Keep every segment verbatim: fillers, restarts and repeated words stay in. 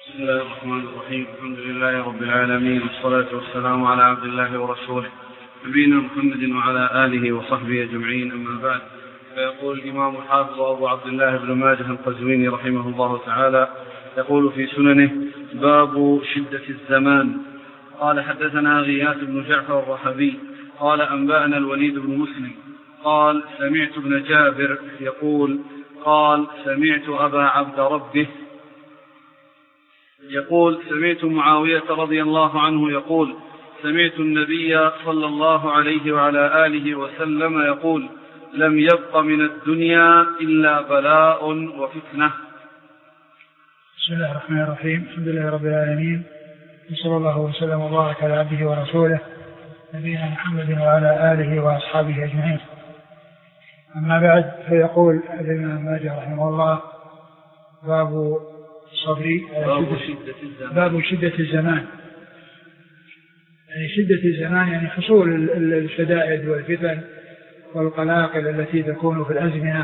بسم الله الرحمن الرحيم. الحمد لله رب العالمين، والصلاة والسلام على عبد الله ورسوله نبينا محمد وعلى آله وصحبه أجمعين، أما بعد. فيقول الإمام الحافظ أبو عبد الله بن ماجه القزويني رحمه الله تعالى يقول في سننه: باب شدة الزمان. قال: حدثنا غياث بن جعفر الرحبي قال: أنبأنا الوليد بن مسلم قال: سمعت ابن جابر يقول قال: سمعت أبا عبد ربه يقول: سمعت معاوية رضي الله عنه يقول: سمعت النبي صلى الله عليه وعلى آله وسلم يقول: لم يبق من الدنيا إلا بلاء وفتنة. بسم الله الرحمن الرحيم. الحمد لله رب العالمين، وصلى الله وسلم وبارك على عبده ورسوله نبينا محمد وعلى آله وأصحابه أجمعين. أما بعد، فيقول الإمام ماجه رحمه الله: باب الصبر باب شدة الزمان. باب شدة الزمان، يعني شدة الزمان يعني حصول الشدائد والفتن والقلاقل التي تكون في الأزمنة.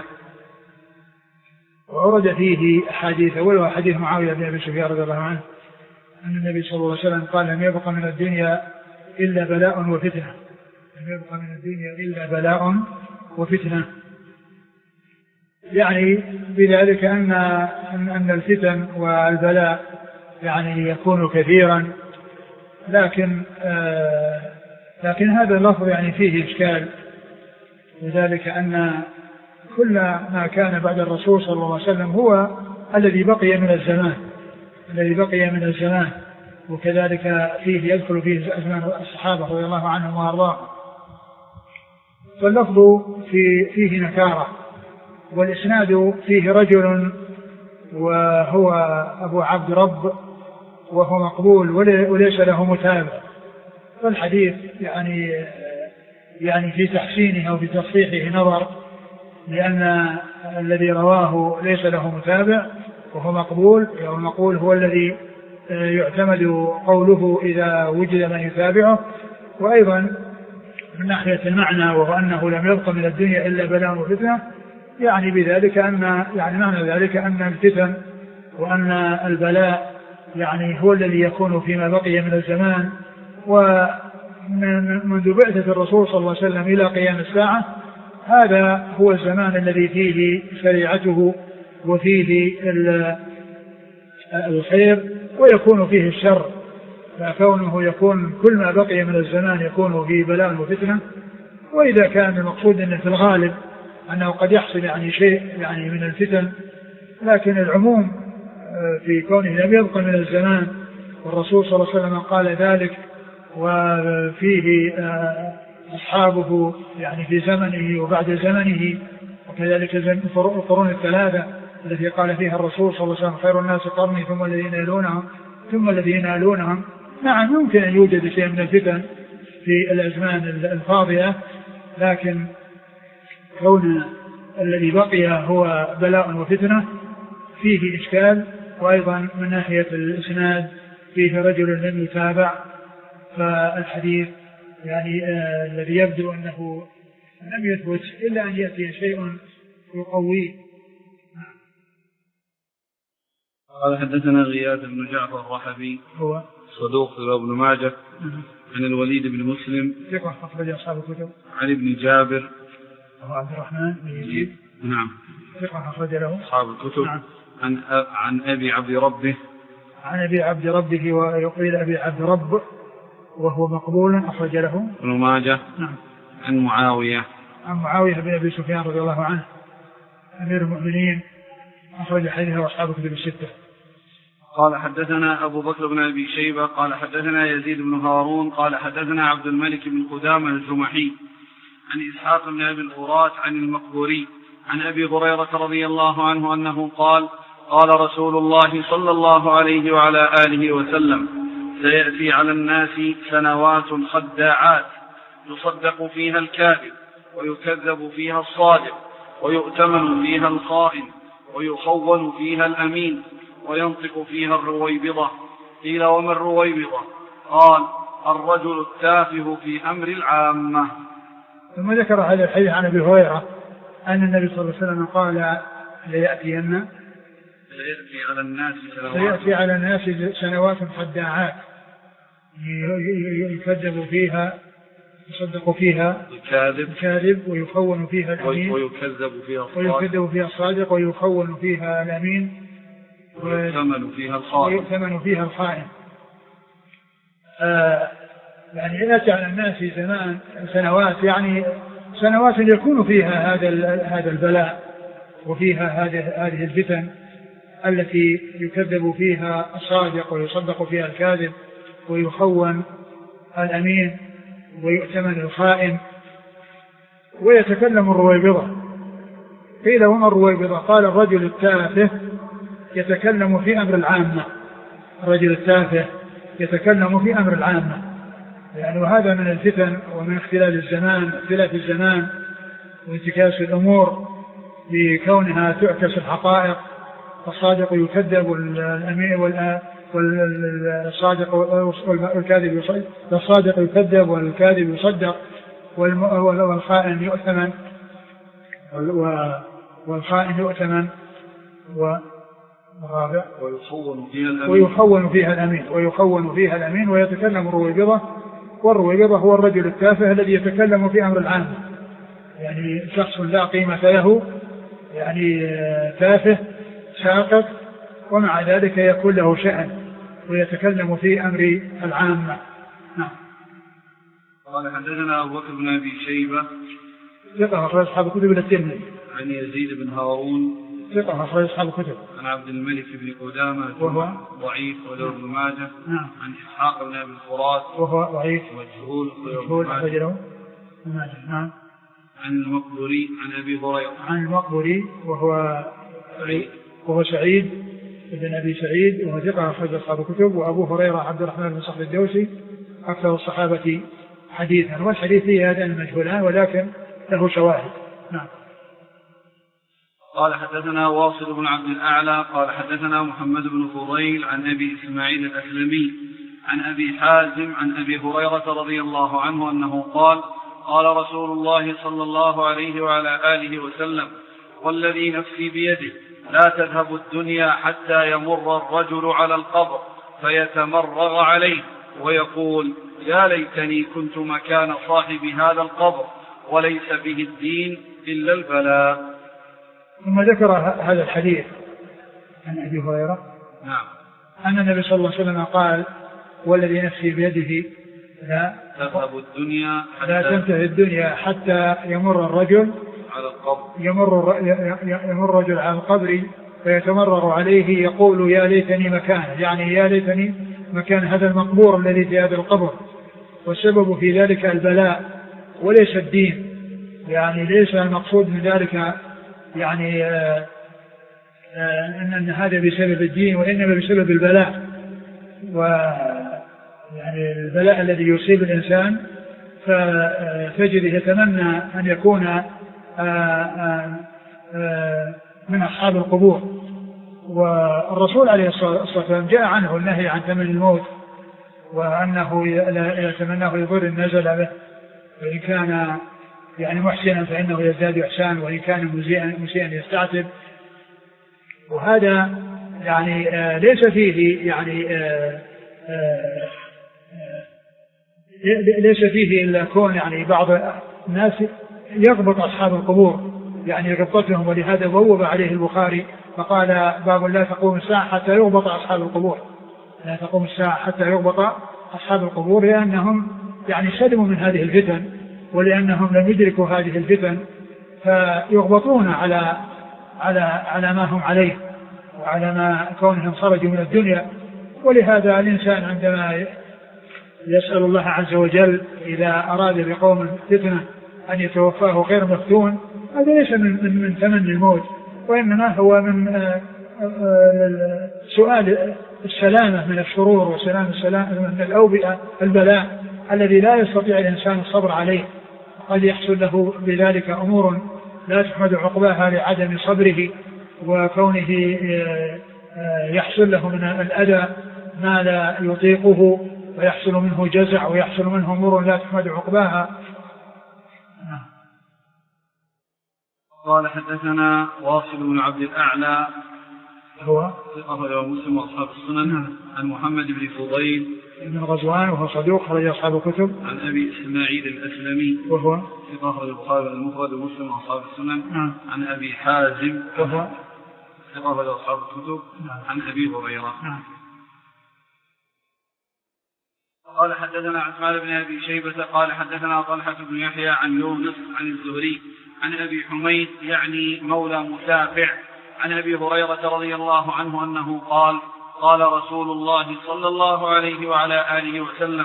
وورد فيه أحاديث، أولها حديث معاوية بن أبي سفيان رضي الله عنه أن النبي صلى الله عليه وسلم قال: لم يبق من الدنيا إلا بلاء وفتنة. لم يبق من الدنيا إلا بلاء وفتنة، يعني بذلك أن أن الفتن والبلاء يعني يكون كثيرا، لكن آه لكن هذا اللفظ يعني فيه إشكال، وذلك أن كل ما كان بعد الرسول صلى الله عليه وسلم هو الذي بقي من الزمان الذي بقي من الزمان وكذلك فيه يدخل فيه أزمان الصحابة رضي الله عنهم وأرضاهم. فاللفظ في فيه نكارة، والإسناد فيه رجل وهو أبو عبد رب وهو مقبول وليس له متابع. فالحديث يعني يعني في تحسينه أو في تصحيحه نظر، لأن الذي رواه ليس له متابع وهو مقبول. والمقبول هو الذي يعتمد قوله إذا وجد من يتابعه. وأيضا من ناحية المعنى، وهو أنه لم يبق من الدنيا إلا بلاء وفتنة، يعني بذلك أن يعني معنى ذلك أن الفتن وأن البلاء يعني هو الذي يكون فيما بقي من الزمان. ومنذ بعثة الرسول صلى الله عليه وسلم إلى قيام الساعة هذا هو الزمان الذي فيه شريعته وفيه الخير ويكون فيه الشر. فكونه يكون كل ما بقي من الزمان يكون فيه بلاء وفتنة. وإذا كان المقصود أنه في الغالب أنه قد يحصل يعني شيء يعني من الفتن، لكن العموم في كونه لم يبق من الزمان، والرسول صلى الله عليه وسلم قال ذلك، وفيه أصحابه يعني في زمنه وبعد زمنه، وكذلك القرون الثلاثة التي قال فيها الرسول صلى الله عليه وسلم: خير الناس قرني ثم الذين يلونهم ثم الذين يلونهم. نعم، يمكن أن يوجد شيء من الفتن في الأزمان الفاضلة، لكن كون الذي بقي هو بلاء وفتنة فيه إشكال. وأيضا من ناحية الإسناد فيه رجل لم يتابع، فالحديث يعني آه الذي يبدو أنه لم يثبت إلا أن يأتي شيء يقويه. قال: حدثنا غياث بن جعفر الرحبي هو صدوق في ابن ماجه عن الوليد بن مسلم ثقة أخرج أصحاب الكتب. عن ابن جابر أبو عبد الرحمن بن يزيد نعم ثقة أخرج له أصحاب الكتب. نعم. عن عن أبي عبد ربه عن أبي عبد ربه ويقيل أبي عبد رب وهو مقبول أخرج له ابن ماجه. نعم. عن معاوية عن معاوية بن أبي سفيان رضي الله عنه أمير المؤمنين أخرج حديثه أصحاب الكتب الستة. قال: حدثنا أبو بكر بن أبي شيبة قال: حدثنا يزيد بن هارون قال: حدثنا عبد الملك بن قدامة الجمحي عن إسحاق بن أبي الغراث عن المقبوري عن أبي هريرة رضي الله عنه أنه قال: قال رسول الله صلى الله عليه وعلى آله وسلم: سيأتي على الناس سنوات خداعات يصدق فيها الكاذب ويكذب فيها الصادق ويؤتمن فيها الخائن ويخون فيها الأمين وينطق فيها الرويبضة. قيل: وما الرويبضة؟ قال: الرجل التافه في أمر العامة. ثم ذكر هذا الحديث عن أبي هريرة أن النبي صلى الله عليه وسلم قال: ليأتين سيأتي على الناس سنوات سيأتي على الناس سنوات خداعات يكذب فيها يصدق فيها الكاذب الكاذب ويخون فيها الأمين ويكذب فيها الصادق ويكذب فيها الصادق ويخون فيها الأمين ويؤتمن فيها الخائن ويؤتمن فيها الخائن. آه يعني يأتي على الناس زمان سنوات يعني سنوات يكون فيها هذا هذا البلاء وفيها هذه هذه الفتن التي يكذب فيها الصادق ويصدق فيها الكاذب ويخون الأمين ويؤتمن الخائن ويتكلم الرويبضة. قيل وما الرويبضة؟ قال الرجل التافه يتكلم في أمر العامة. الرجل التافه يتكلم في أمر العامة يعني وهذا من الفتن ومن اختلال الزمان اختلاف الزمان وانتكاس الأمور بكونها تعكس الحقائق. الصادق يكذب والأمين والصادق والكاذب يصدق الصادق يكذب والكاذب يصدق والخائن يؤتمن والخائن يؤتمن والرابع ويخون فيها الأمين ويخون فيها الأمين ويتكلم الرويبضة. والرويبضة هو الرجل التافه الذي يتكلم في أمر العام يعني شخص لا قيمة له يعني تافه ساقط ومع ذلك يكون له شأن ويتكلم في أمر العامة. نعم. قال حدثنا أبو بكر بن أبي شيبة ثقة أخرج أصحاب الكتب الترمذي. عن يزيد بن هارون ثقة أخرج أصحاب الكتب. عن عبد الملك بن قدامة وهو ضعيف وله ابن ماجه. نعم. عن إسحاق بن أبي الفرات وهو ضعيف مجهول مجهول أخرج له ابن ماجه. نعم. عن المقبري عن أبي هريرة عن المقبري وهو سعيد وهو سعيد بن أبي سعيد وهو ثقة أخرج أصحاب الكتب. وأبو هريرة عبد الرحمن بن صخر الدوسي أكثر الصحابة حديثا والحديث فيه هذان المجهولان ولكن له شواهد. نعم. قال حدثنا واصل بن عبد الأعلى قال حدثنا محمد بن فضيل عن أبي إسماعيل الأسلمي عن أبي حازم عن أبي هريرة رضي الله عنه أنه قال قال رسول الله صلى الله عليه وعلى آله وسلم والذي نفسي بيده لا تذهب الدنيا حتى يمر الرجل على القبر فيتمرغ عليه ويقول يا ليتني كنت مكان صاحب هذا القبر وليس به الدين إلا البلاء. ثم ذكر هذا الحديث عن أبي هريرة نعم أن النبي صلى الله عليه وسلم قال والذي نفسي بيده لا تذهب الدنيا حتى لا تنتهي الدنيا حتى يمر الرجل على القبر يمر يمر الرجل على القبر فيتمرغ عليه يقول يا ليتني مكانه يعني يا ليتني مكان هذا المقبور الذي في هذا القبر. والسبب في ذلك البلاء وليس الدين يعني ليس المقصود من ذلك يعني آآ آآ أن هذا بسبب الدين وإنما بسبب البلاء ويعني البلاء الذي يصيب الإنسان فتجد يتمنى أن يكون آآ آآ من أصحاب القبور. والرسول عليه الصلاة والسلام جاء عنه النهي عن تمني الموت وأنه يتمناه يضر النزل به وإن كان يعني محسنا فإنه يزداد إحسان وإن كان مسيئا يستعتب. وهذا يعني آه ليس فيه يعني آه آه آه ليس فيه إلا كون يعني بعض الناس يغبط أصحاب القبور يعني غبطتهم. ولهذا بوب عليه البخاري فقال باب لا تقوم الساعة حتى يغبط أصحاب القبور لا تقوم الساعة حتى يغبط أصحاب القبور لأنهم يعني سلموا من هذه الفتن ولأنهم لم يدركوا هذه الفتن فيغبطون على على على ما هم عليه وعلى ما كونهم خرجوا من الدنيا. ولهذا الإنسان عندما يسأل الله عز وجل إذا أراد بقوم فتنة أن يتوفاه غير مفتون هذا ليس من, من, من تمني الموت وإنما هو من آآ آآ سؤال السلامة من الشرور وسلام السلامة من الأوبئة البلاء الذي لا يستطيع الإنسان الصبر عليه. قد يحصل له بذلك أمور لا تحمد عقباها لعدم صبره وكونه يحصل له من الأذى ما لا يطيقه ويحصل منه جزع ويحصل منه أمور لا تحمد عقباها. قال حدثنا واصل بن عبد الأعلى هو أخرجه مسلم وأصحاب السنن. نعم. عن محمد بن فضيل ابن غزوان وهو صدوق أخرج أصحاب الكتب. عن أبي إسماعيل الأسلمي وهو أخرج البخاري المفرد ومسلم وأصحاب السنن. نعم. عن أبي حازم وهو أخرج أصحاب الكتب. نعم. عن أبي هريرة. نعم. قال حدثنا عثمان بن أبي شيبة قال حدثنا طلحة بن يحيى عن يونس عن الزهري عن أبي حميد يعني مولى مسافع عن أبي هريرة رضي الله عنه أنه قال قال رسول الله صلى الله عليه وعلى آله وسلم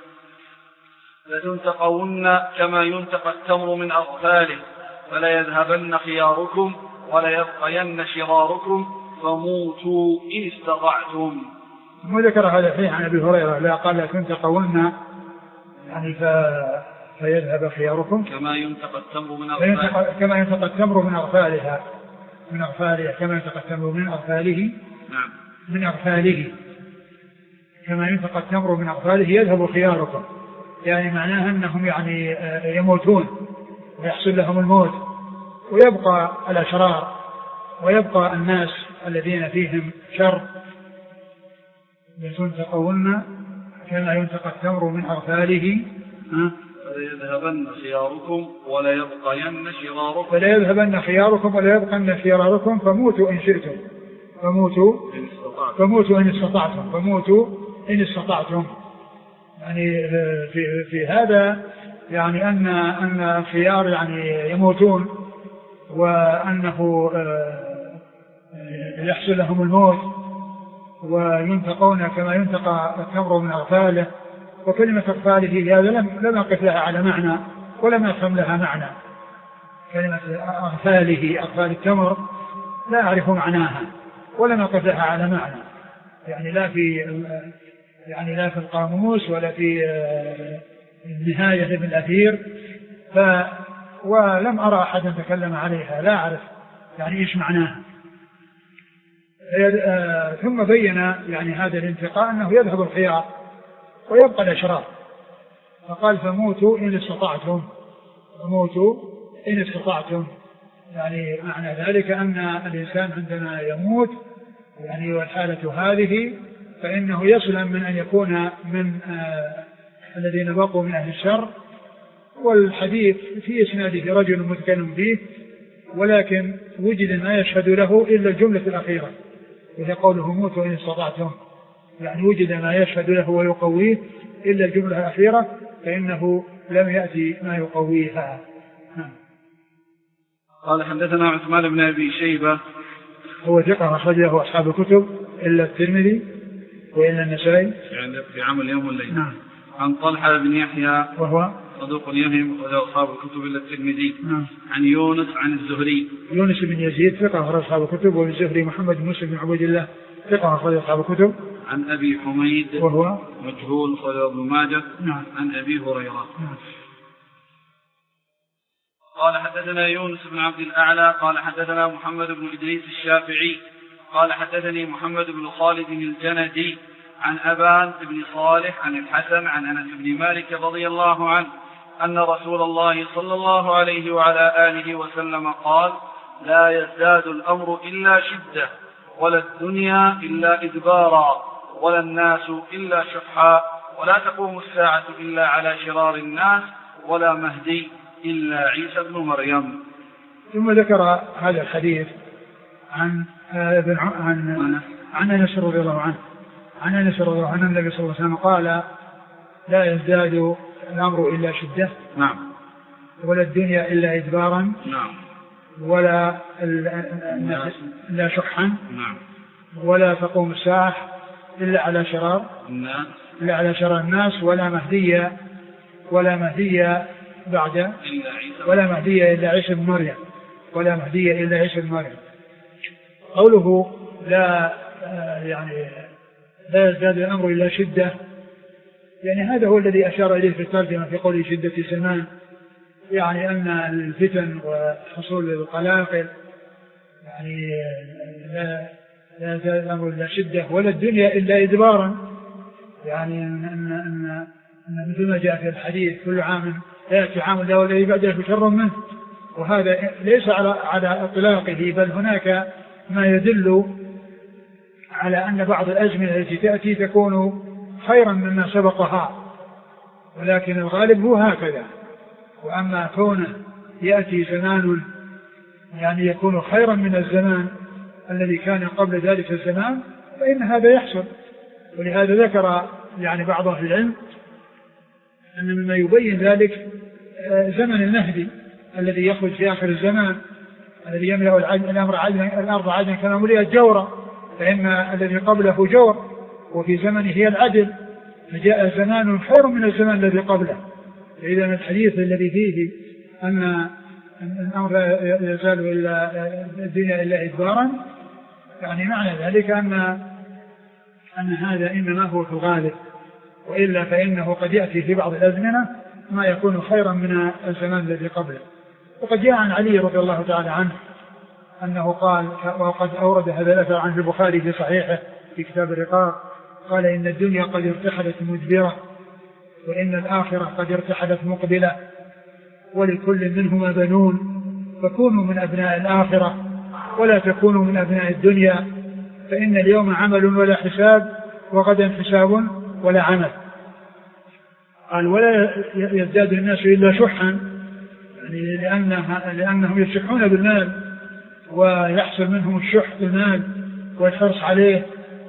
لتنتقون كما ينتقى التمر من أغفاله فليذهبن خياركم وليبقين شراركم فموتوا إن استطعتم. وذكر هذا الحديث عن أبي هريرة لا قال لتنتقون يعني ف... فيذهب خياركم كما ينتقى التمر من أغفاله كما ينتقى التمر من أغفالها من أغفالها كما ينتقى التمر من أغفاله. نعم. من أغفاله كما ينتقى التمر من أغفاله يذهب خياركم يعني معناها أنهم يعني يموتون ويحصل لهم الموت ويبقى الأشرار ويبقى الناس الذين فيهم شر. لتنتقون كما ينتقى التمر من أغفاله فليذهبن خياركم ولا يبقين شراركم فليذهبن خياركم ولا يبقين شراركم فموتوا إن شئتم فموتوا فموتوا إن استطعتم فموتوا إن استطعتم. يعني في في هذا يعني أن أن الخيار يعني يموتون وأنه يحصل لهم الموت وينتقون كما ينتقى التمر من أغفاله. وكلمة أغفاله هذا لم لم أقف لها على معنى ولم أفهم لها معنى. كلمة أغفاله أغفال التمر لا أعرف معناها ولم أقف لها على معنى يعني لا في يعني لا في القاموس ولا في النهاية ابن الأثير ف ولم أرى أحدا تكلم عليها لا أعرف يعني إيش معناها. ثم بين يعني هذا الانتقاء أنه يذهب الخيار ويبقى الأشرار فقال فموتوا إن استطعتم فموتوا إن استطعتم. يعني معنى ذلك أن الإنسان عندما يموت يعني والحالة هذه فإنه يسلم من أن يكون من آه الذين بقوا من أهل الشر. والحديث في إسناده رجل متكلم به ولكن وجد ما يشهد له إلا الجملة الأخيرة وهي قوله موتوا إن استطعتم يعني وجد ما يشهد له ويقويه إلا الجملة الأخيرة فإنه لم يأتي ما يقويها. قال حدثنا عثمان بن أبي شيبة هو ثقة أخرجه أصحاب الكتب إلا الترمذي وإلا النسائي يعني في عمل يوم والليل. نعم. عن طلحة بن يحيى وهو صدوق يهم وله أصحاب الكتب إلا الترمذي. نعم. عن يونس عن الزهري يونس بن يزيد ثقة أخرج أصحاب الكتب والزهري محمد بن مسلم بن عبد الله ثقة أخرج أصحاب الكتب. عن أبي حميد وهو مجهول خرج ابن ماجه. نعم. عن أبي هريرة. نعم. قال حدثنا يونس بن عبد الأعلى قال حدثنا محمد بن إدريس الشافعي قال حدثني محمد بن خالد الجندي عن أبان بن صالح عن الحسن عن أنس بن مالك رضي الله عنه أن رسول الله صلى الله عليه وعلى آله وسلم قال لا يزداد الأمر إلا شدة ولا الدنيا إلا إدبارا ولا الناس إلا شحا ولا تقوم الساعة إلا على شرار الناس ولا مهدي إلا عيسى بن مريم. ثم ذكر هذا الحديث عن ابن عن عن أنس رضي الله عنه عن أنس رضي الله عنه النبي صلى الله عليه وسلم قال لا يزداد الأمر إلا شدة. نعم. ولا الدنيا إلا إدبارا. نعم. ولا إلا شحا. نعم. ولا تقوم الساعة إلا على شرار الناس إلا على شرار الناس ولا مهدي ولا مهدي بعد إلا عيسى ولا مهدي إلا عيسى بن مريم ولا مهدي إلا عيسى بن مريم. قوله لا يعني لا يزداد الأمر إلا شدة يعني هذا هو الذي أشار إليه في الترجمة في قوله شدة زمان يعني أن الفتن وحصول القلاقل يعني لا لا يزداد الأمر إلا شدة ولا الدنيا إلا إدبارا يعني أن, أن, أن مثل ما جاء في الحديث كل عام يأتي عام لا والذي بعده شر منه وهذا ليس على على إطلاقه بل هناك ما يدل على أن بعض الأزمنة التي تأتي تكون خيرا مما سبقها، ولكن الغالب هو هكذا. وأما كونه يأتي زمان يعني يكون خيرا من الزمان الذي كان قبل ذلك الزمان فإن هذا يحصل. ولهذا ذكر يعني بعض أهل العلم أن مما يبين ذلك زمن المهدي الذي يخرج في آخر الزمان الذي يملأ الأمر عدلا الأرض عدلا كما ملئت جورا، فإن الذي قبله جور وفي زمنه هي العدل، فجاء زمان خير من الزمان الذي قبله. فإذا الحديث الذي فيه أن الأمر لا يزال إلا الدنيا إلا إدبارا يعني معنى ذلك أن أن هذا إنما هو في الغالب، وإلا فإنه قد يأتي في بعض الأزمنة ما يكون خيرا من الزمان الذي قبله. وقد جاء عن علي رضي الله تعالى عنه أنه قال، وقد أورد هذا الأثر عن البخاري في صحيحه في كتاب الرقاق، قال إن الدنيا قد ارتحلت مدبرة وإن الآخرة قد ارتحلت مقبلة ولكل منهما بنون، فكونوا من أبناء الآخرة ولا تكونوا من أبناء الدنيا، فإن اليوم عمل ولا حساب وغدا حساب ولا عمل. قال ولا يزداد الناس إلا شحا، يعني لأنها لأنهم يشحون بالمال ويحصل منهم الشح بالمال والحرص عليه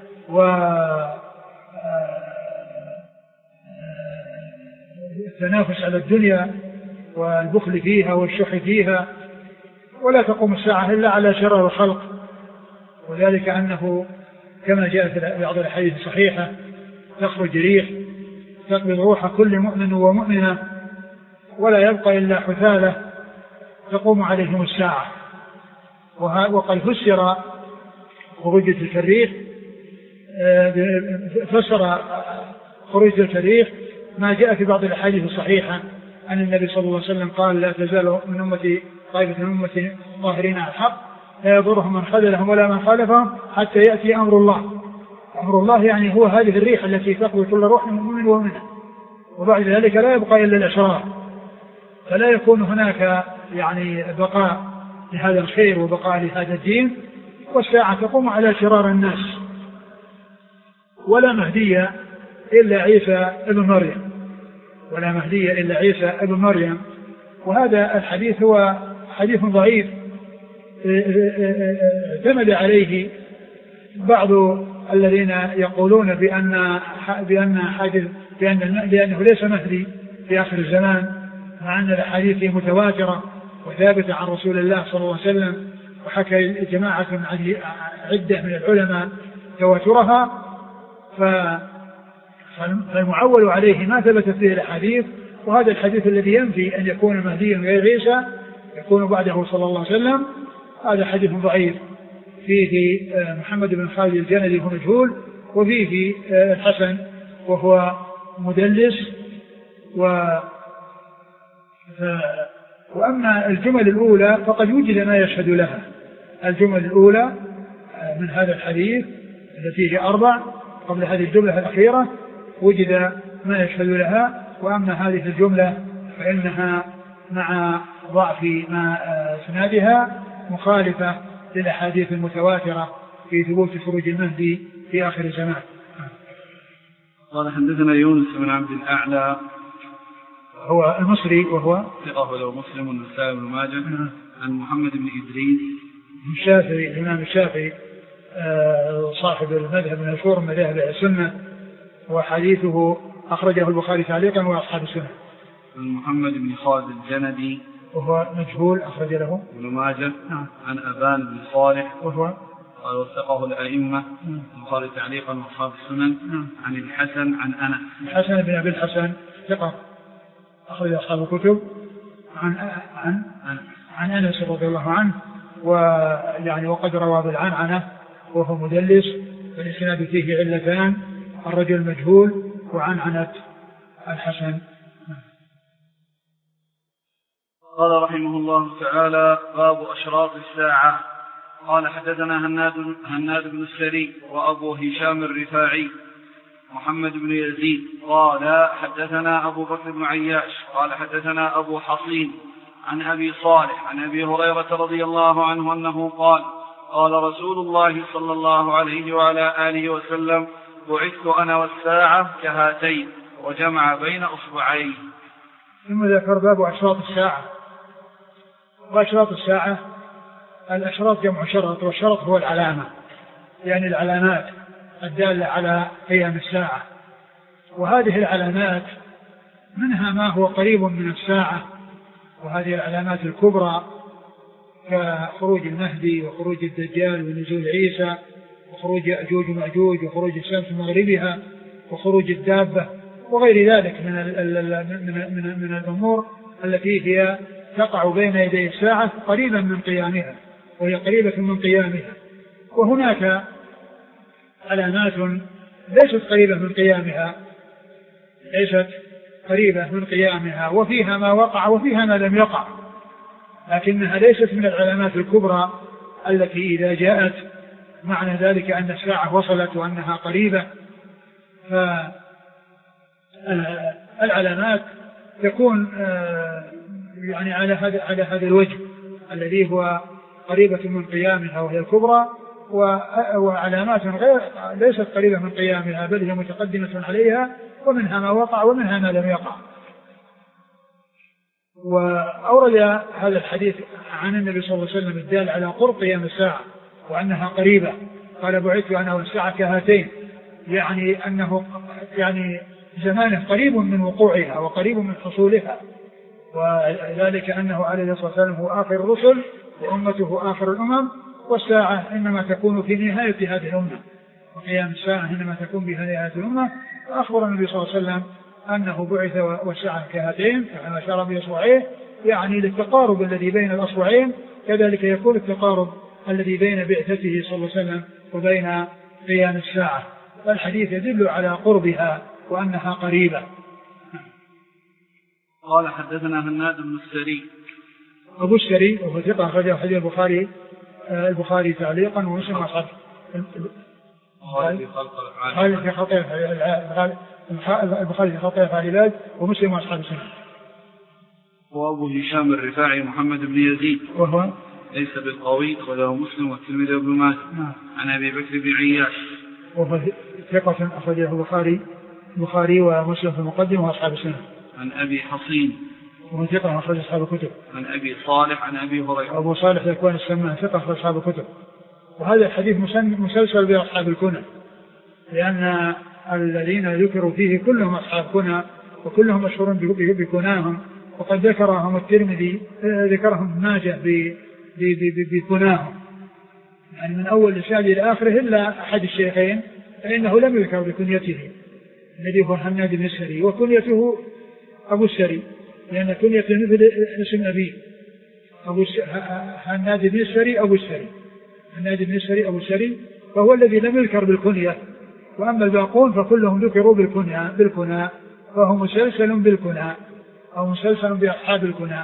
والتنافس على الدنيا والبخل فيها والشح فيها، ولا تقوم الساعة إلا على شرار الخلق. وذلك أنه كما جاء في بعض الحديث الصحيحة تخرج ريح تقبض روح كل مؤمن ومؤمنة ولا يبقى إلا حثالة تقوم عليهم الساعة. وقد فسر خروج تلك الريح فسر خروج تلك الريح ما جاء في بعض الأحاديث الصحيحة أن النبي صلى الله عليه وسلم قال لا تزال من أمتي طائفة من أمتي ظاهرين على الحق لا يضرهم من خذلهم ولا من خالفهم حتى يأتي أمر الله. أمر الله يعني هو هذه الريح التي تقوي كل روح من مؤمن ومؤمنة، وبعد ذلك لا يبقى إلا الأشرار، فلا يكون هناك يعني بقاء لهذا الخير وبقاء لهذا الدين، والساعة تقوم على شرار الناس. ولا مهدي إلا عيسى ابن مريم، ولا مهدي إلا عيسى ابن مريم. وهذا الحديث هو حديث ضعيف اعتمد عليه بعض الذين يقولون بأن بأن حادث بأن لأنه ليس مهدي في آخر الزمان، مع أن الأحاديث متواترة وثابتة عن رسول الله صلى الله عليه وسلم، وحكى جماعة عدة من العلماء تواترها، فالمعول عليه ما ثبتت فيه الأحاديث. وهذا الحديث الذي ينفي أن يكون مهديا غير عيسى يكون بعده صلى الله عليه وسلم هذا حديث ضعيف، فيه محمد بن خالد الجندي هو مجهول، وفيه الحسن وهو مدلس. و وأما الجمل الأولى فقد وجد ما يشهد لها. الجمل الأولى من هذا الحديث التي هي أربع قبل هذه الجملة الأخيرة وجد ما يشهد لها، وأما هذه الجملة فإنها مع ضعف ما سنادها مخالفة للأحاديث المتواترة في ثبوت خروج المهدي في آخر الزمان. قال حدثنا يونس بن عبد الأعلى هو المصري وهو ثقة له مسلم والنسائي بن ماجه عن محمد بن إدريس الشافعي الإمام الشافعي صاحب المذهب المشهور من مذاهب السنة، وحديثه أخرجه البخاري تعليقا وأصحاب السنة. عن محمد بن خالد الجندي وهو مجهول أخرج له ابن ماجه عن أبان بن صالح وهو قال وثقه الأئمة البخاري تعليقا وأصحاب السنن عن الحسن عن أنس. الحسن بن أبي الحسن ثقة أخرج أصحاب الكتب عن عن عن أنس رضي الله عنه، ويعني وقد روى بالعنعنة وهو مدلس، والإسناد فيه علتان الرجل مجهول وعنعنة الحسن. قال رحمه الله تعالى باب أشراط الساعة. قال حدثنا هناد, هناد بن السري وأبو هشام الرفاعي محمد بن يزيد قال حدثنا أبو بكر بن عياش قال حدثنا أبو حصين عن أبي صالح عن أبي هريرة رضي الله عنه أنه قال قال رسول الله صلى الله عليه وعلى آله وسلم: بعثت أنا والساعة كهاتين، وجمع بين أصبعين. ثم ذكر باب أشراط الساعة. وأشراط الساعة الأشراط جمع شرط، والشرط هو العلامة، يعني العلامات الدالة على قيام الساعة. وهذه العلامات منها ما هو قريب من الساعة، وهذه العلامات الكبرى كخروج المهدي وخروج الدجال ونزول عيسى وخروج يأجوج ومأجوج وخروج الشمس من مغربها وخروج الدابة وغير ذلك من من من من الأمور التي هي تقع بين يدي الساعة قريبا من قيامها، وهي قريبة من قيامها. وهناك علامات ليست قريبة من قيامها ليست قريبة من قيامها وفيها ما وقع وفيها ما لم يقع، لكنها ليست من العلامات الكبرى التي إذا جاءت معنى ذلك أن الساعة وصلت وأنها قريبة. فالعلامات تكون يعني على هذا على هذا الوجه الذي هو قريبة من قيامها وهي الكبرى، وعلامات غير ليست قريبة من قيامها بل هي متقدمة عليها، ومنها ما وقع ومنها ما لم يقع. وأورد هذا الحديث عن النبي صلى الله عليه وسلم الدال على قرب قيام الساعة وأنها قريبة. قال: بعثت أنا والساعة كهاتين، يعني أنه يعني زمانه قريب من وقوعها وقريب من حصولها، وذلك أنه عليه الصلاة والسلام هو آخر الرسل وأمته آخر الأمم، والساعة إنما تكون في نهاية هذه الأمة، وقيام الساعة إنما تكون في نهاية الأمة. فأخبر النبي صلى الله عليه وسلم أنه بعث والساعة كهاتين، كما أشار بإصبعيه، يعني للتقارب الذي بين الأصبعين، كذلك يكون التقارب الذي بين بعثته صلى الله عليه وسلم وبين قيام الساعة. فالحديث يدل على قربها وأنها قريبة. قال: حدثنا هناد بن السري. أبو السري وهو ثقة أخرجه حديث البخاري البخاري تعليقا ومسلم أصحابه. البخاري في خطيئة البخاري في خطيئة العباد ومسلم وأصحاب السنة. وأبو هشام الرفاعي محمد بن يزيد وهو ليس بالقوي، أخرجه مسلم والترمذي وابن ماجه. عن أبي بكر بن عياش وهو ثقة أخرجه البخاري البخاري ومسلم في المقدمة وأصحاب السنة. عن أبي حصين وهو ثقة أخرج أصحاب الكتب. عن أبي صالح عن أبي هريرة. أبو صالح يكون السمان ثقة أخرج أصحاب الكتب. وهذا الحديث مسلسل بأصحاب الكنى، لأن الذين ذكروا فيه كلهم أصحاب كنى وكلهم مشهورون بكناهم، وقد ذكرهم الترمذي ذكرهم ماجه بكناهم، يعني من أول لسان إلى آخره إلا أحد الشيخين فإنه لم يذكر بكنيته الذي هو هناد بن السري، وكنيته أبو السري، لأن كنيته مثل اسم أبيه أبو هناد بن السري أبو السري هناد بن السري أبو السري، فهو الذي لم يذكر بالكنية. وأما الباقون فكلهم ذكروا بالكنية بالكنى، فهو مسلسل بالكنى أو مسلسل بأصحاب الكنى.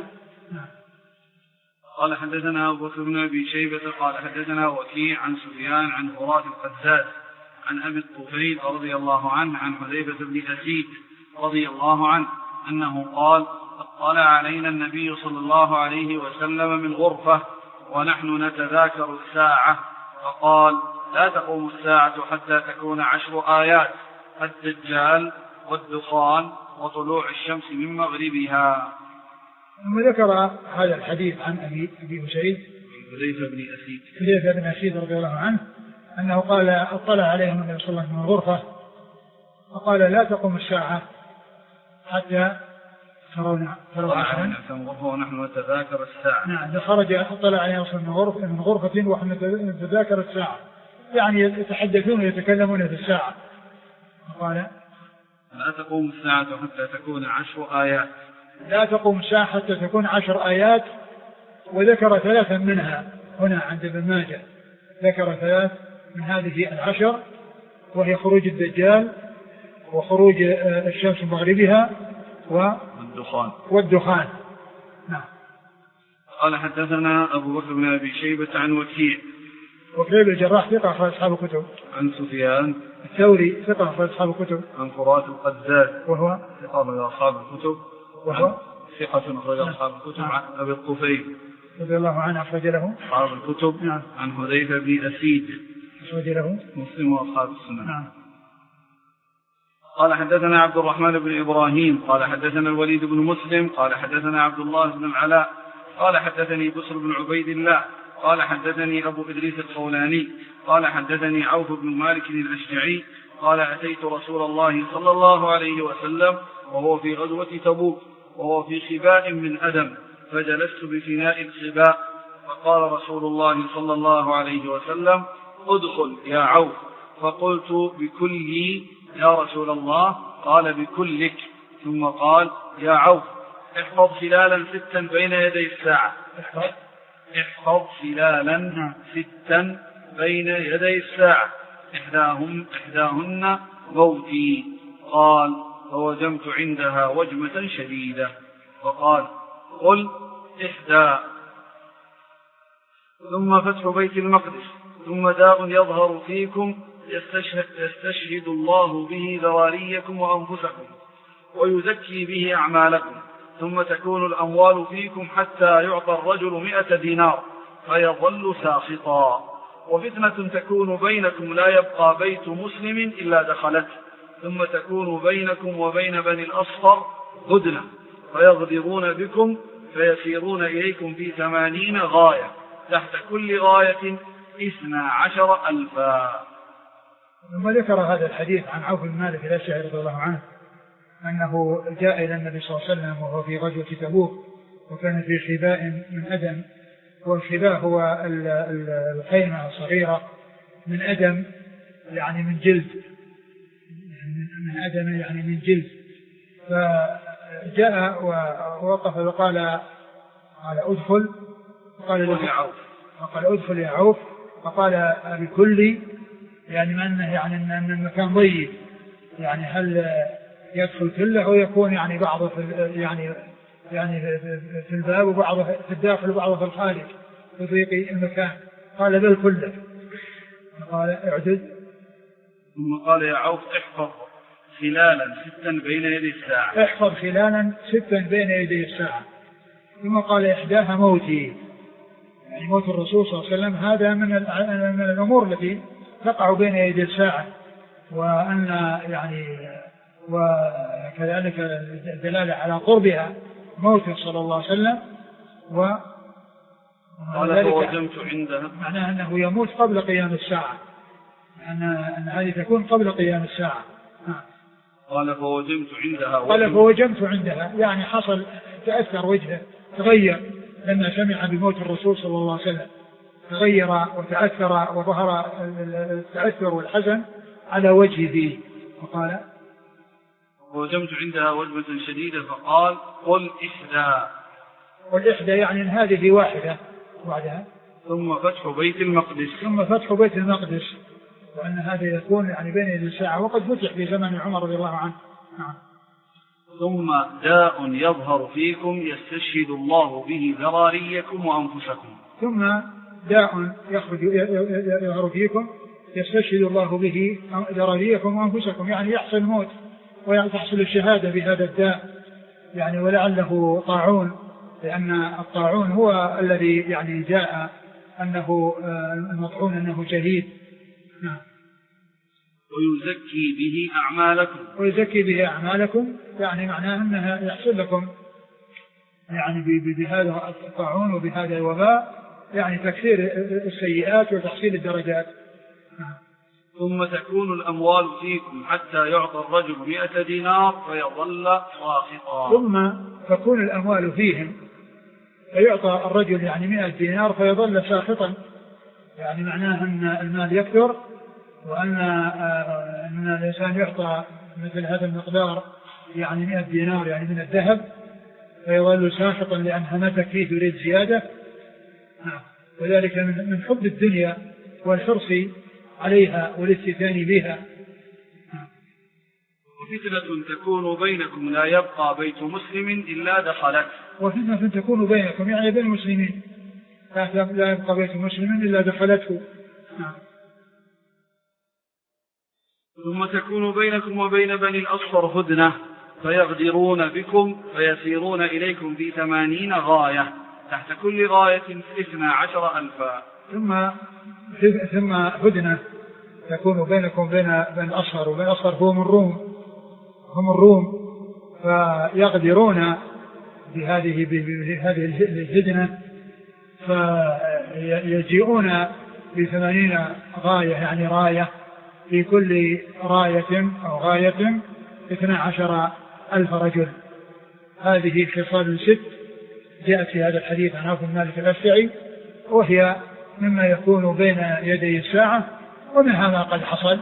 قال: حدثنا أبو بكر بن أبي شيبة قال حدثنا وكيع عن سفيان عن هرات القزاز عن أبي الطفيل رضي الله عنه عن حذيفة بن أسيد رضي الله عنه أنه قال: اطلع علينا النبي صلى الله عليه وسلم من غرفة ونحن نتذاكر الساعة فقال: لا تقوم الساعة حتى تكون عشر آيات: الدجال والدخان وطلوع الشمس من مغربها. ثم ذكر هذا الحديث عن أبي أبي أسيد حذيفة بن أسيد حذيفة بن أسيد رضي الله عنه أنه قال: اطلع عليهم النبي صلى الله عليه وسلم من غرفة فقال: لا تقوم الساعة حتى ترون ترون عشرا ونحن نتذاكر الساعة. نعم، خرج اطلع عليهم من غرفة من غرفة ونحن نتذاكر الساعة، يعني يتحدثون ويتكلمون في الساعة. فقال: لا تقوم الساعة حتى تكون عشر آيات. لا تقوم الساعة حتى تكون عشر آيات، وذكر ثلاثا منها هنا عند ابن ماجه، ذكر ثلاث من هذه العشر، وهي خروج الدجال وخروج الشمس من مغربها والدخان والدخان. نعم. قال: حدثنا أبو بكر بن أبي شيبة عن وكيع وكيع بن الجراح ثقة أخرج أصحاب الكتب. عن سفيان الثوري ثقة أخرج أصحاب الكتب. عن هرات القزاز وهو ثقة ثقة أخرج أصحاب الكتب. وهو ثقة أخرج أصحاب الكتب. عن أبي الطفيل رضي الله عنه أخرج له أصحاب الكتب. نعم. عن حذيفة بن أسيد أخرج له مسلم وأصحاب السنن. نعم. قال حدثنا عبد الرحمن بن إبراهيم قال حدثنا الوليد بن مسلم قال حدثنا عبد الله بن العلاء قال حدثني بسر بن عبيد الله قال حدثني أبو إدريس الخولاني قال حدثني عوف بن مالك الأشجعي قال أتيت رسول الله صلى الله عليه وسلم وهو في غزوة تبوك وهو في خباء من أدم فجلست بفناء الخباء فقال رسول الله صلى الله عليه وسلم ادخل يا عوف فقلت بكلي يا رسول الله قال بكلك ثم قال يا عوف احفظ خلالا ستا بين يدي الساعة احفظ خلالا ستا بين يدي الساعة إحداهن, إحداهن موتي. قال فوجمت عندها وجمة شديدة وقال قل إحدى. ثم فتح بيت المقدس ثم داء يظهر فيكم يستشهد, يستشهد الله به ذراريكم وأنفسكم ويزكي به أعمالكم ثم تكون الأموال فيكم حتى يعطى الرجل مئة دينار فيظل ساخطا وفتنة تكون بينكم لا يبقى بيت مسلم إلا دخلته ثم تكون بينكم وبين بني الأصفر هدنة فيغدرون بكم فيسيرون إليكم في ثمانين غاية تحت كل غاية اثنا عشر ألفا. ثم ذكر هذا الحديث عن عوف بن مالك الأشجعي رضي الله عنه أنه جاء إلى النبي صلى الله عليه وسلم وهو في غزوة تبوك وكان في خباء من أدم، والخباء هو الخيمة الصغيرة من أدم يعني من جلد، من أدم يعني من جلد. فجاء ووقف وقال قال أدخل وقال له وقال أدخل يا عوف فقال بكل يعني من يعني أن المكان ضيق، يعني هل يدخل كله ويكون يعني بعضه في يعني يعني في الباب وبعضه في الداخل وبعضه في الخارج في ضيق المكان. قال بل كله. قال اعدد. ثم قال يا عوف احفظ خلالا ستا بين يدي الساعة. احفظ خلالا ستا بين يدي الساعة. ثم قال إحداها موتي، يعني موت الرسول صلى الله عليه وسلم هذا من من الأمور التي تقع بين يدي الساعة، وأن يعني وكذلك الدلالة على قربها موته صلى الله عليه وسلم. و قال فوجمت عندها معناه أنه يموت قبل قيام الساعة، أن أن هذه تكون قبل قيام الساعة. قال فوجمت عندها قال فوجمت عندها يعني حصل تأثر وجهه تغير لما سمع بموت الرسول صلى الله عليه وسلم، تغير وتأثر وظهر التأثر والحزن على وجهه. وقال وجمت عندها وجبة شديدة فقال قل إحدى. والإحدى يعني هذه واحدة بعدها. ثم فتح بيت المقدس ثم فتح بيت المقدس، وأن هذا يكون يعني بين يدي الساعة وقد فتح في زمن عمر رضي الله عنه. نعم. ثم داء يظهر فيكم يستشهد الله به ذراريكم وأنفسكم. ثم داء يخرج يظهر فيكم يستشهد الله به ذراريكم وأنفسكم، يعني يحصل الموت ويحصل الشهادة بهذا الداء، يعني ولعله طاعون، لأن الطاعون هو الذي يعني جاء أنه المطعون أنه شهيد. نعم. ويزكي به أعمالكم. ويزكي به أعمالكم يعني معناه أنها يحصل لكم يعني بهذا الطاعون وبهذا الوباء يعني تكثير السيئات وتحصيل الدرجات. نعم. ثم تكون الأموال فيكم حتى يعطى الرجل مئة دينار فيظل ساخطا. ثم تكون الأموال فيهم فيعطى الرجل يعني مئة دينار فيظل ساخطا، يعني معناه أن المال يكثر، وأن أن الإنسان يعطى مثل هذا المقدار يعني مئة دينار يعني من الذهب فيظل ساخطا لأن همتك فيه يريد زيادة. وذلك من حب الدنيا والحرص عليها والاستثناء بها. وفتنة تكون بينكم لا يبقى بيت مسلم إلا دخلت. وفتنة تكون بينكم يعني بين المسلمين لا يبقى بيت مسلم إلا دخلته. ثم تكون بينكم وبين بني الأصفر هدنة فيغدرون بكم فيسيرون إليكم في ثمانين غاية تحت كل راية اثنا عشر ألفا. ثم ثم هدنة تكون بينكم بين بين الأصغر وبين الأصغر هم الروم هم الروم فيغدرون بهذه بهذه الهدنة فيجيئون بثمانين غاية يعني راية في كل راية أو غاية اثنا عشر ألف رجل. هذه خصال ست جاءت في هذا الحديث عن عوف بن مالك الأشجعي وهي مما يكون بين يدي الساعة ومنها ما قد حصل.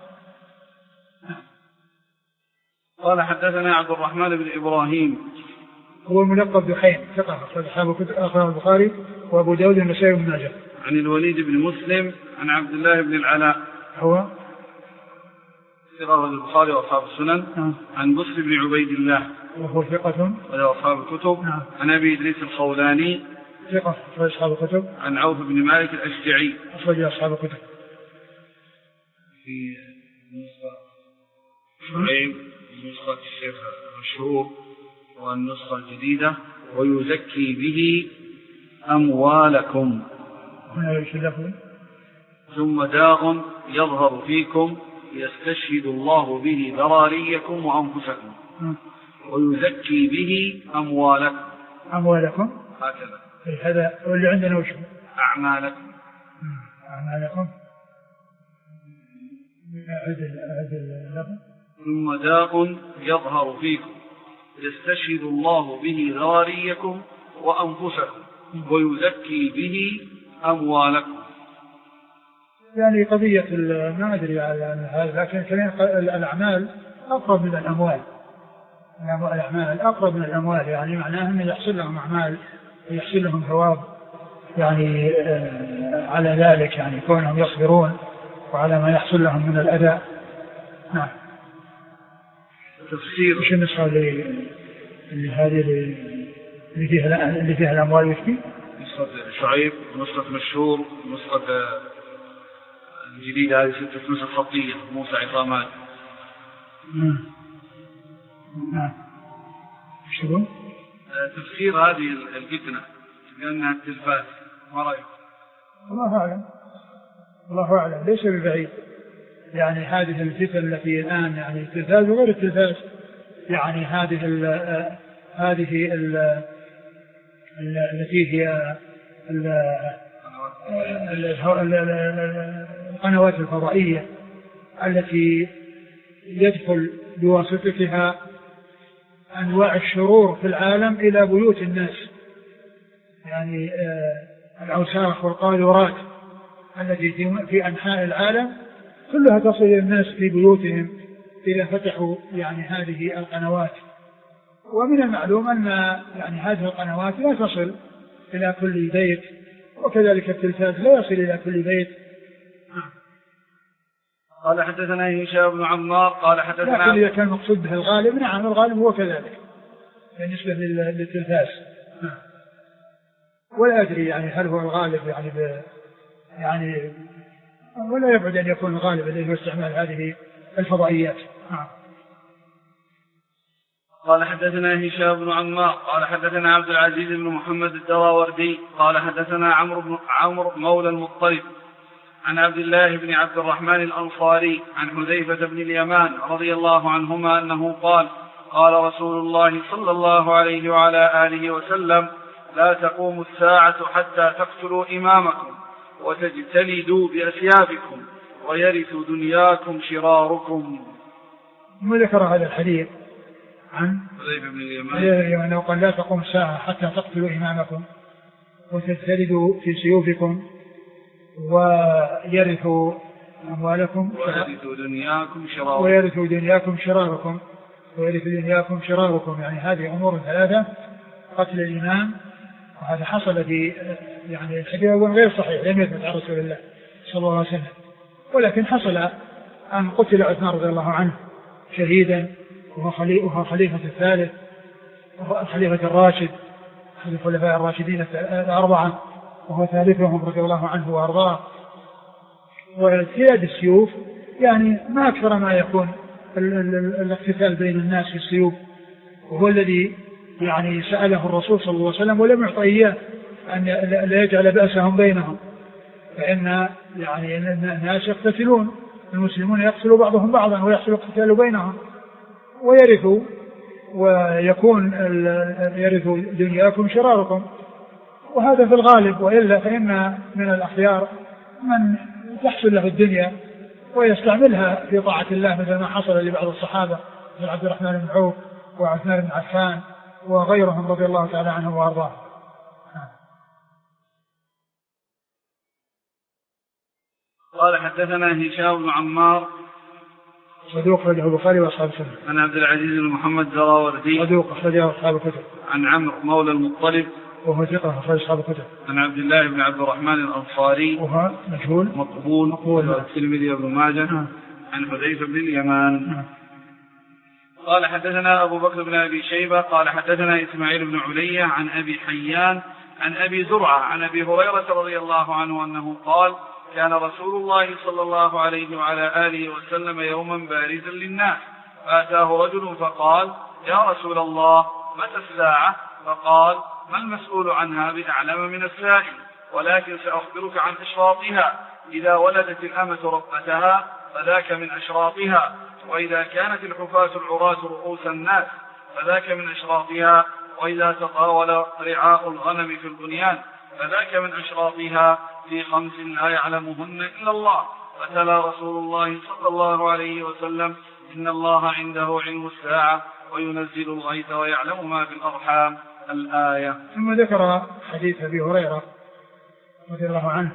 قال حدثنا عبد الرحمن بن إبراهيم هو الملقب دحين ثقة أخرج البخاري وأبو داود والنسائي وابن ماجه. عن الوليد بن مسلم عن عبد الله بن العلاء هو ثقة البخاري وأصحاب السنن. نعم. عن بسر بن عبيد الله وهو ثقة وأصحاب الكتب. نعم. عن أبي إدريس الخولاني ثقة أصحاب الكتب. عن عوف بن مالك الأشجعي أخرج أصحاب الكتب. في نسخة شعيب نسخة الشيخ المشهور والنسخة الجديدة ويزكي به أموالكم ثم داء يظهر فيكم يستشهد الله به ذراريكم وأنفسكم ويزكي به أموالكم أموالكم هكذا هذا واللي عندنا وش أعمالكم أعمالكم عدل عدل لهم ثم داء يظهر فيكم يستشهد الله به ذراريكم وأنفسكم ويزكي به أموالكم. يعني قضية ما أدري على هذا لكن الأعمال أقرب من الأموال. الأعمال أقرب من الأموال يعني معناه أن يحصل لهم أعمال ويحصل لهم ثواب يعني على ذلك يعني كونهم يصبرون وعلى ما يحصل لهم من الأداء. نعم. تفسير وش النسخة اللي اللي هذه اللي فيها اللي فيها الأموال ويكفي؟ نسخة شعيب ونسخة مشهور ونسخة الجديدة هذه ستة نسخ خطية موسى عصامات. نعم. نعم. وش تقول؟ تفسير هذه الفتنة لأنها التلفاز ما رأيك؟ الله أعلم الله أعلم ليس ببعيد يعني هذه الفتن التي الآن يعني التلفاز وغير التلفاز يعني هذه ال هذه ال التي هي القنوات الفضائية التي يدخل بواسطتها أنواع الشرور في العالم إلى بيوت الناس يعني الأوساخ والقاذورات التي في أنحاء العالم كلها تصل إلى الناس في بيوتهم إذا فتحوا يعني هذه القنوات. ومن المعلوم أن يعني هذه القنوات لا تصل إلى كل بيت وكذلك التلفاز لا يصل إلى كل بيت. قال حدثنا هشام بن عمار قال حدثنا لكن إذا كان مقصود به الغالب نعم الغالب هو كذلك بالنسبة للتلفاز. ولا أدري يعني هل هو الغالب يعني ب يعني ولا يبعد أن يكون الغالب الذي هو استعمال هذه الفضائيات. قال حدثنا هشام بن عمار قال حدثنا عبد العزيز بن محمد الدراوردي قال حدثنا عمرو بن عمرو مولى المطلب عن عبد الله بن عبد الرحمن الأنصاري عن حذيفة بن اليمان رضي الله عنهما أنه قال قال رسول الله صلى الله عليه وعلى آله وسلم لا تقوم الساعة حتى تقتلوا إمامكم وتجتلدوا بأثيابكم ويرث دنياكم شراركم. وذكر هذا الحديث عن حذيفة بن اليمان أنه قال لا تقوم الساعة حتى تقتلوا إمامكم وتجتلدوا في سيوفكم ويرثوا أموالكم ويرثوا دنياكم شراركم ويرثوا دنياكم شراركم ويرث دنياكم شراركم يعني هذه أمور ثلاثة قتل الإمام وهذا حصل في يعني الحديث غير صحيح لم يثبت عن رسول الله صلى الله عليه وسلم ولكن حصل أن قتل عثمان رضي الله عنه شهيدا وهو خليفة الثالث خليفة الراشد أحد الخلفاء الراشدين الأربعة وهو ثالثهم رضي الله عنه وأرضاه. وارتياد السيوف يعني ما أكثر ما يكون الاقتتال بين الناس في السيوف وهو الذي يعني سأله الرسول صلى الله عليه وسلم ولم يعطى إياه أن لا يجعل بأسهم بينهم، فإن يعني الناس يقتتلون، المسلمون يقتلوا بعضهم بعضا ويحصل القتال بينهم ويرثوا ويكون يرثوا دنياكم شراركم، وهذا في الغالب. وإلا فإن من الأخيار من تحصل له الدنيا ويستعملها في طاعة الله، مثل ما حصل لبعض الصحابة مثل عبد الرحمن بن عوف وعثمان بن عفان وغيرهم رضي الله تعالى عنهم وارضاهم. قال حدثنا هشام بن عمار صدوق أخرجه البخاري وأصحاب السنن. عن عبد العزيز بن محمد زراوردي صدوق أخرجه أصحاب الكتب. عن عمرو مولى المطلب وهو ثقة أخرج أصحاب الكتب. عن عبد الله بن عبد الرحمن الأنصاري وهو مجهول مقبول مقبول الترمذي وابن ماجه. آه. عن حذيفة بن اليمان. آه. قال حدثنا أبو بكر بن أبي شيبة قال حدثنا إسماعيل بن علية عن أبي حيان عن أبي زرعة عن أبي هريرة رضي الله عنه أنه قال كان رسول الله صلى الله عليه وعلى آله وسلم يوما بارزا للناس، فأتاه رجل فقال يا رسول الله متى الساعة؟ فقال ما المسؤول عنها بأعلم من السائل، ولكن سأخبرك عن أشراطها. إذا ولدت الأمة ربتها فذاك من أشراطها، وإذا كانت الحفاة العراة رؤوس الناس فذاك من أشراطها، وإذا تطاول رعاء الغنم في البنيان فذاك من أشراطها، في خمس لا يعلمهن إلا الله. فتلا رسول الله صلى الله عليه وسلم إن الله عنده علم الساعة وينزل الغيث ويعلم ما في الأرحام الآية. ثم ذكر حديث أبي هريرة رضي الله عنه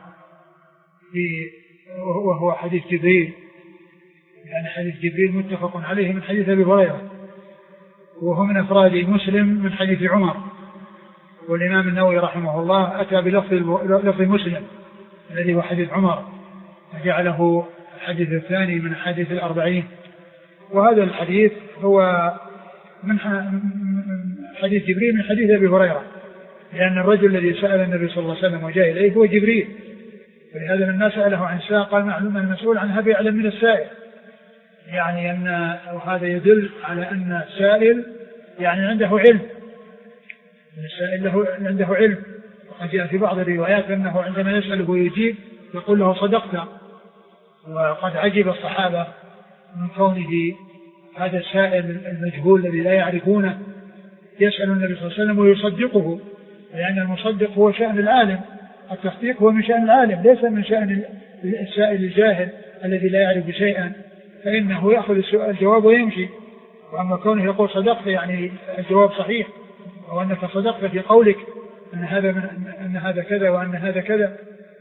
في وهو حديث جبريل، يعني حديث جبريل متفق عليه من حديث أبي هريرة، وهو من أفراد مسلم من حديث عمر. والإمام النووي رحمه الله أتى بلفظ لفظ مسلم الذي هو حديث عمر، فجعله الحديث الثاني من حديث الأربعين. وهذا الحديث هو من حديث جبريل من حديث أبي هريرة، لأن الرجل الذي سأل النبي صلى الله عليه وسلم وجاء إليه هو جبريل، ولهذا لما سأله عن الساعة قال معلوم المسؤول عنها بيعلم من السائل، يعني أن هذا يدل على أن السائل يعني عنده علم، السائل له عنده علم. وقد جاء في بعض الروايات أنه عندما يسأله ويجيب يقول له صدقت. وقد عجب الصحابة من كونه هذا السائل المجهول الذي لا يعرفونه يسأل النبي صلى الله عليه وسلم ويصدقه، لأن المصدق هو شأن العالم، التصديق هو من شأن العالم ليس من شأن السائل الجاهل الذي لا يعرف شيئا، فإنه يأخذ الجواب ويمشي. وأما كونه يقول صدقت يعني الجواب صحيح، وأنك صدقت في قولك أن هذا من أن هذا كذا وأن هذا كذا.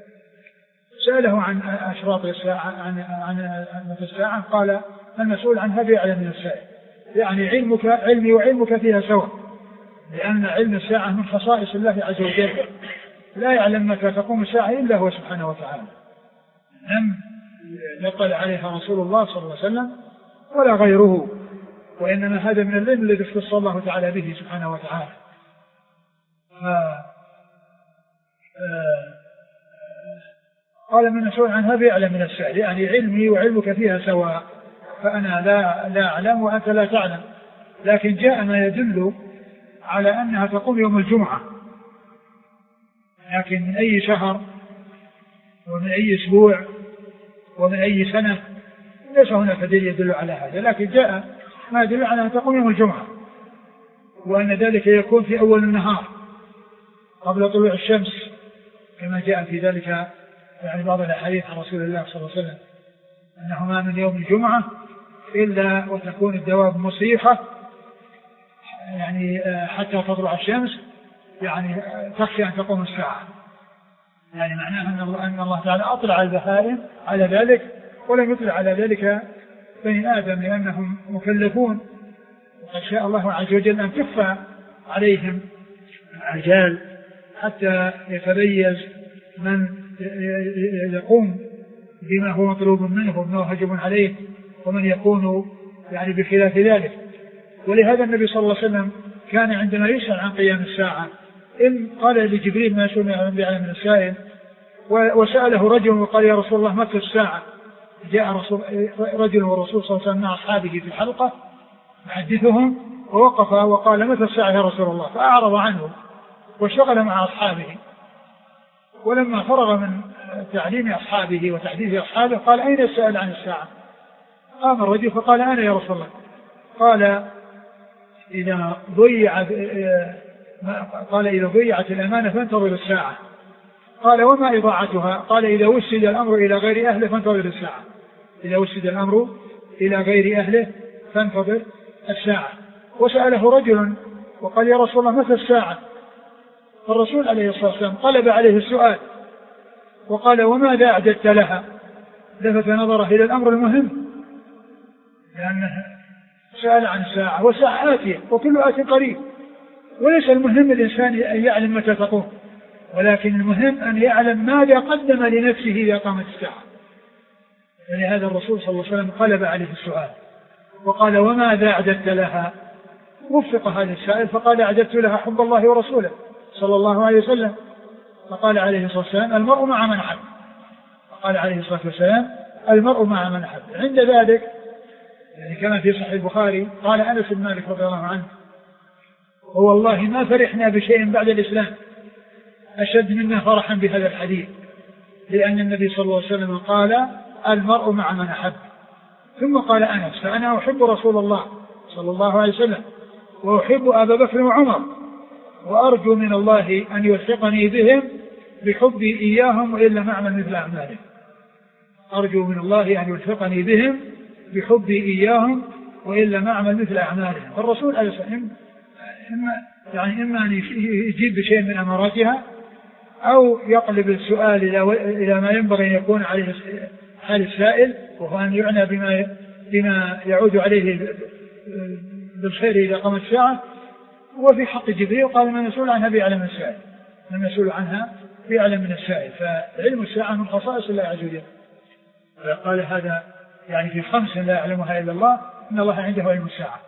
سأله عن أشراط الساعة عن عن متى الساعة قال المسؤول عنها بأعلم من السائل، يعني علمك علمي وعلمك فيها سواء، لأن علم الساعة من خصائص الله عز وجل، لا يعلم متى تقوم الساعة إلا هو سبحانه وتعالى، لم يطلع عليها رسول الله صلى الله عليه وسلم ولا غيره، وإنما هذا من العلم الذي اختص الله تعالى به سبحانه وتعالى. قال من مسؤول عنها بأعلم من السائل، يعني علمي وعلمك فيها سواء، فأنا لا لا أعلم وأنت لا تعلم، لكن جاء ما يدل على أنها تقوم يوم الجمعة، لكن من أي شهر ومن أي أسبوع ومن أي سنة ليس هناك دليل يدل على هذا، لكن جاء ما يدل على أنها تقوم يوم الجمعة، وأن ذلك يكون في أول النهار قبل طلوع الشمس، كما جاء في ذلك يعني بعض الأحاديث عن رسول الله صلى الله عليه وسلم أنه ما من يوم الجمعة إلا وتكون الدواب مصيحة يعني حتى تطلع الشمس، يعني تخشى أن تقوم الساعة، يعني معناه أن الله تعالى أطلع البهائم على ذلك ولم يطلع على ذلك بني آدم، لأنهم مكلفون، وقد شاء الله عز وجل أن تخفى عليهم العجال حتى يتميز من يقوم بما هو مطلوب منه وما هو واجب عليه، ومن يكون يعني بخلاف ذلك. ولهذا النبي صلى الله عليه وسلم كان عندما يسأل عن قيام الساعة إن قال لجبريل ما يسأل من السائل، وسأله رجل وقال يا رسول الله متى الساعة؟ جاء رسول رجل والرسول صلى الله عليه وسلم مع أصحابه في الحلقة يحدثهم، ووقف وقال متى الساعة يا رسول الله؟ فأعرض عنه واشتغل مع أصحابه، ولما فرغ من تعليم أصحابه وتحديث أصحابه قال أين السائل عن الساعة؟ قام الرجل فقال أنا يا رسول الله. قال إذا ضيعت قال إذا ضيعت الأمانة فانتظر الساعة. قال وما إضاعتها؟ قال إذا وسد الأمر إلى غير أهله فانتظر الساعة. إذا وسد الأمر إلى غير أهله فانتظر الساعة. وسأله رجل وقال يا رسول الله متى الساعة؟ فالرسول عليه الصلاة والسلام قلب عليه السؤال وقال وماذا أعددت لها؟ لفت نظره إلى الأمر المهم، لأنه سأل عن الساعة والساعة آتية وكل آت قريب، وليس المهم الإنسان أن يعلم متى تقوم، ولكن المهم أن يعلم ماذا قدم لنفسه إذا قامت الساعة. ولهذا الرسول صلى الله عليه وسلم قلب عليه السؤال وقال وماذا أعددت لها؟ وفق هذا السائل فقال أعددت لها حب الله ورسوله صلى الله عليه وسلم. فقال عليه الصلاة والسلام المرء مع من أحب. فقال عليه الصلاة والسلام المرء مع من أحب. عند ذلك يعني كما في صحيح البخاري قال أنس بن مالك رضي الله عنه والله ما فرحنا بشيء بعد الإسلام أشد منا فرحا بهذا الحديث، لأن النبي صلى الله عليه وسلم قال المرء مع من أحب. ثم قال أنس فأنا أحب رسول الله صلى الله عليه وسلم وأحب أبا بكر وعمر وأرجو من الله أن يوفقني بهم بحبي إياهم وإلا نعمل مثل أعمالهم. أرجو من الله أن يوفقني بهم بحبي إياهم وإلا نعمل مثل أعمالهم. فالرسول عليه الصلاة والسلام إما يعني إما أن يجيب بشيء من أماراتها أو يقلب السؤال إلى إلى ما ينبغي أن يكون عليه حال السائل، وهو أن يعنى بما بما يعود عليه بالخير إذا قامت الساعة. وفي حق جبريل قال من مسؤول عنها بيعلم من السائل، من مسؤول عنها بيعلم من السائل. فعلم الساعة من خصائص الله عز وجل. فقال هذا يعني في خمس لا يعلمها إلا الله، إن الله عنده علم الساعة.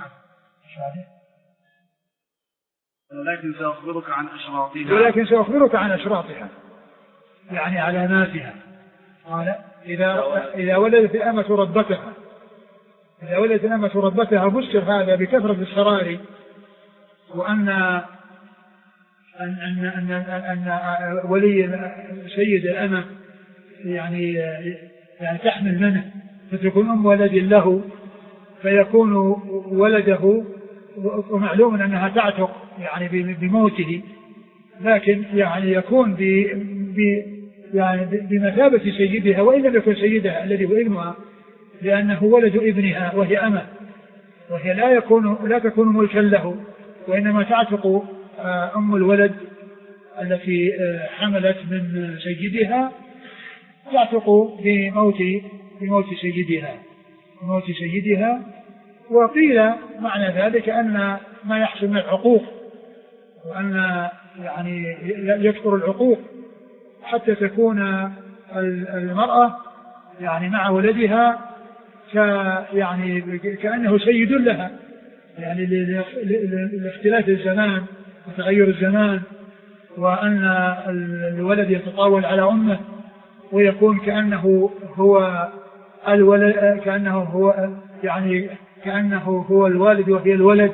ولكن سأخبرك عن أشراطها ولكن سأخبرك عن أشراطها يعني علاماتها. قال إذا إذا ولدت الأمة ربتها إذا ولدت الأمة ربتها فسر هذا بكثرة السرار، وأن أن أن أن, أن ولي سيد الأمة يعني يعني تحمل منه فتكون أم ولد له فيكون ولده، ومعلوم أنها تعتق يعني بموته، لكن يعني يكون ب يعني بمثابة سيدها وإن لم يكن سيدها الذي هو ابنها، لأنه ولد ابنها وهي أمة، وهي لا يكون لا تكون ملكا له، وإنما تعتق أم الولد التي حملت من سيدها تعتق بموت بموت سيدها بموت سيدها. وقيل معنى ذلك أن ما يحصل من العقوق، وأن يعني يكثر العقوق حتى تكون المرأة يعني مع ولدها ك يعني كأنه سيد لها، يعني لاختلاف الزمان وتغير الزمان، وأن الولد يتطاول على أمه ويكون كأنه هو الولد كأنه هو يعني كأنه هو الوالد وهي الولد.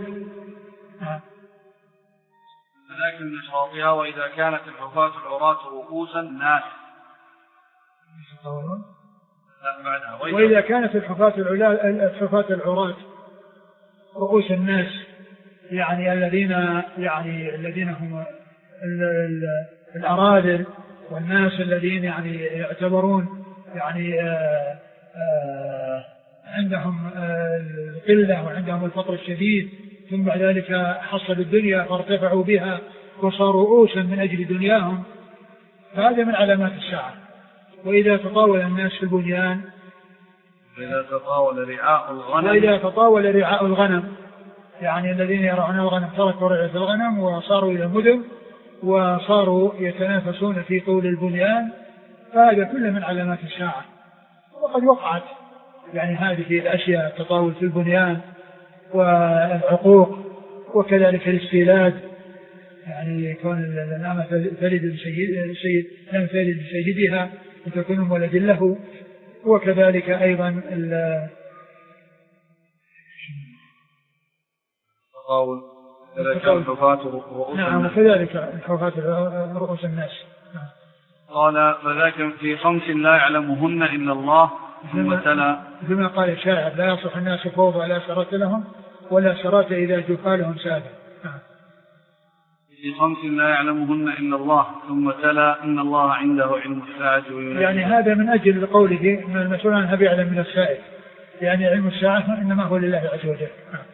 لكن نشاطها وإذا كانت الحفاة العراة رؤوسا الناس وإذا كانت الحفاة الحفاة العراة رؤوس الناس يعني الذين يعني الذين هم الأراذل والناس الذين يعني يعتبرون يعني آآ آآ عندهم القلة وعندهم الفقر الشديد، ثم بعد ذلك حصلوا الدنيا فارتفعوا بها وصاروا رؤوسا من أجل دنياهم، فهذا من علامات الساعة. وإذا تطاول الناس في البنيان وإذا تطاول رعاء الغنم وإذا تطاول رعاء الغنم يعني الذين يرعون الغنم تركوا رعاية الغنم وصاروا إلى المدن وصاروا يتنافسون في طول البنيان، فهذا كله من علامات الساعة. وقد وقعت يعني هذه الأشياء، التطاول في البنيان والعقوق وكذلك الاستيلاد، يعني يكون الأمة تلد السيد لم تلد سيدها وتكون ولد له، وكذلك أيضا التطاول إذا كان حفاة رؤوس نعم وكذلك الحفاة رؤوس الناس. قال فذاك في خمس لا يعلمهن إلا الله ثم تلا بما قال الشاعر لا يصح الناس فوضى لا شرات لهم ولا شرات إذا جفالهم سادة. في خمس لا يعلمهن إلا الله ثم تلا إن الله عنده علم الساعة وينزل. يعني هذا من أجل قوله من المسؤول عنها بيعلم من السائل، يعني علم الساعة إنما هو لله عز وجل.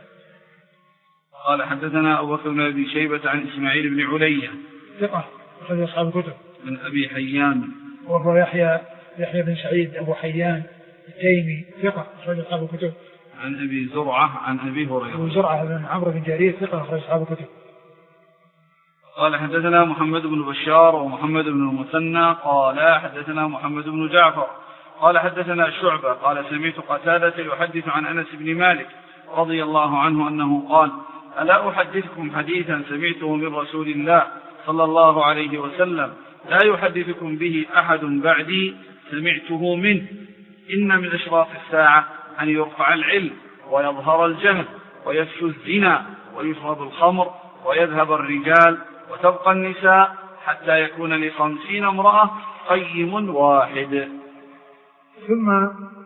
قال حدثنا أبو بكر بن أبي شيبة عن إسماعيل بن علية ثقة أخرج أصحاب الكتب من أبي حيان وهو يحيى يحيى بن سعيد أبو حيان التيمي ثقة أخرج أصحاب الكتب عن أبي زرعة عن أبي هريرة أبو زرعة بن عمرو بن جرير ثقة أخرج أصحاب الكتب. قال حدثنا محمد بن بشار ومحمد بن المثنى قال حدثنا محمد بن جعفر قال حدثنا شعبة قال سمعت قتادة يحدث عن أنس بن مالك رضي الله عنه أنه قال ألا أحدثكم حديثا سمعته من رسول الله صلى الله عليه وسلم لا يحدثكم به أحد بعدي سمعته منه إن من أشراط الساعة أن يرفع العلم ويظهر الجهل ويفشو الزنا ويشرب الخمر ويذهب الرجال وتبقى النساء حتى يكون لخمسين امرأة قيم واحد. ثم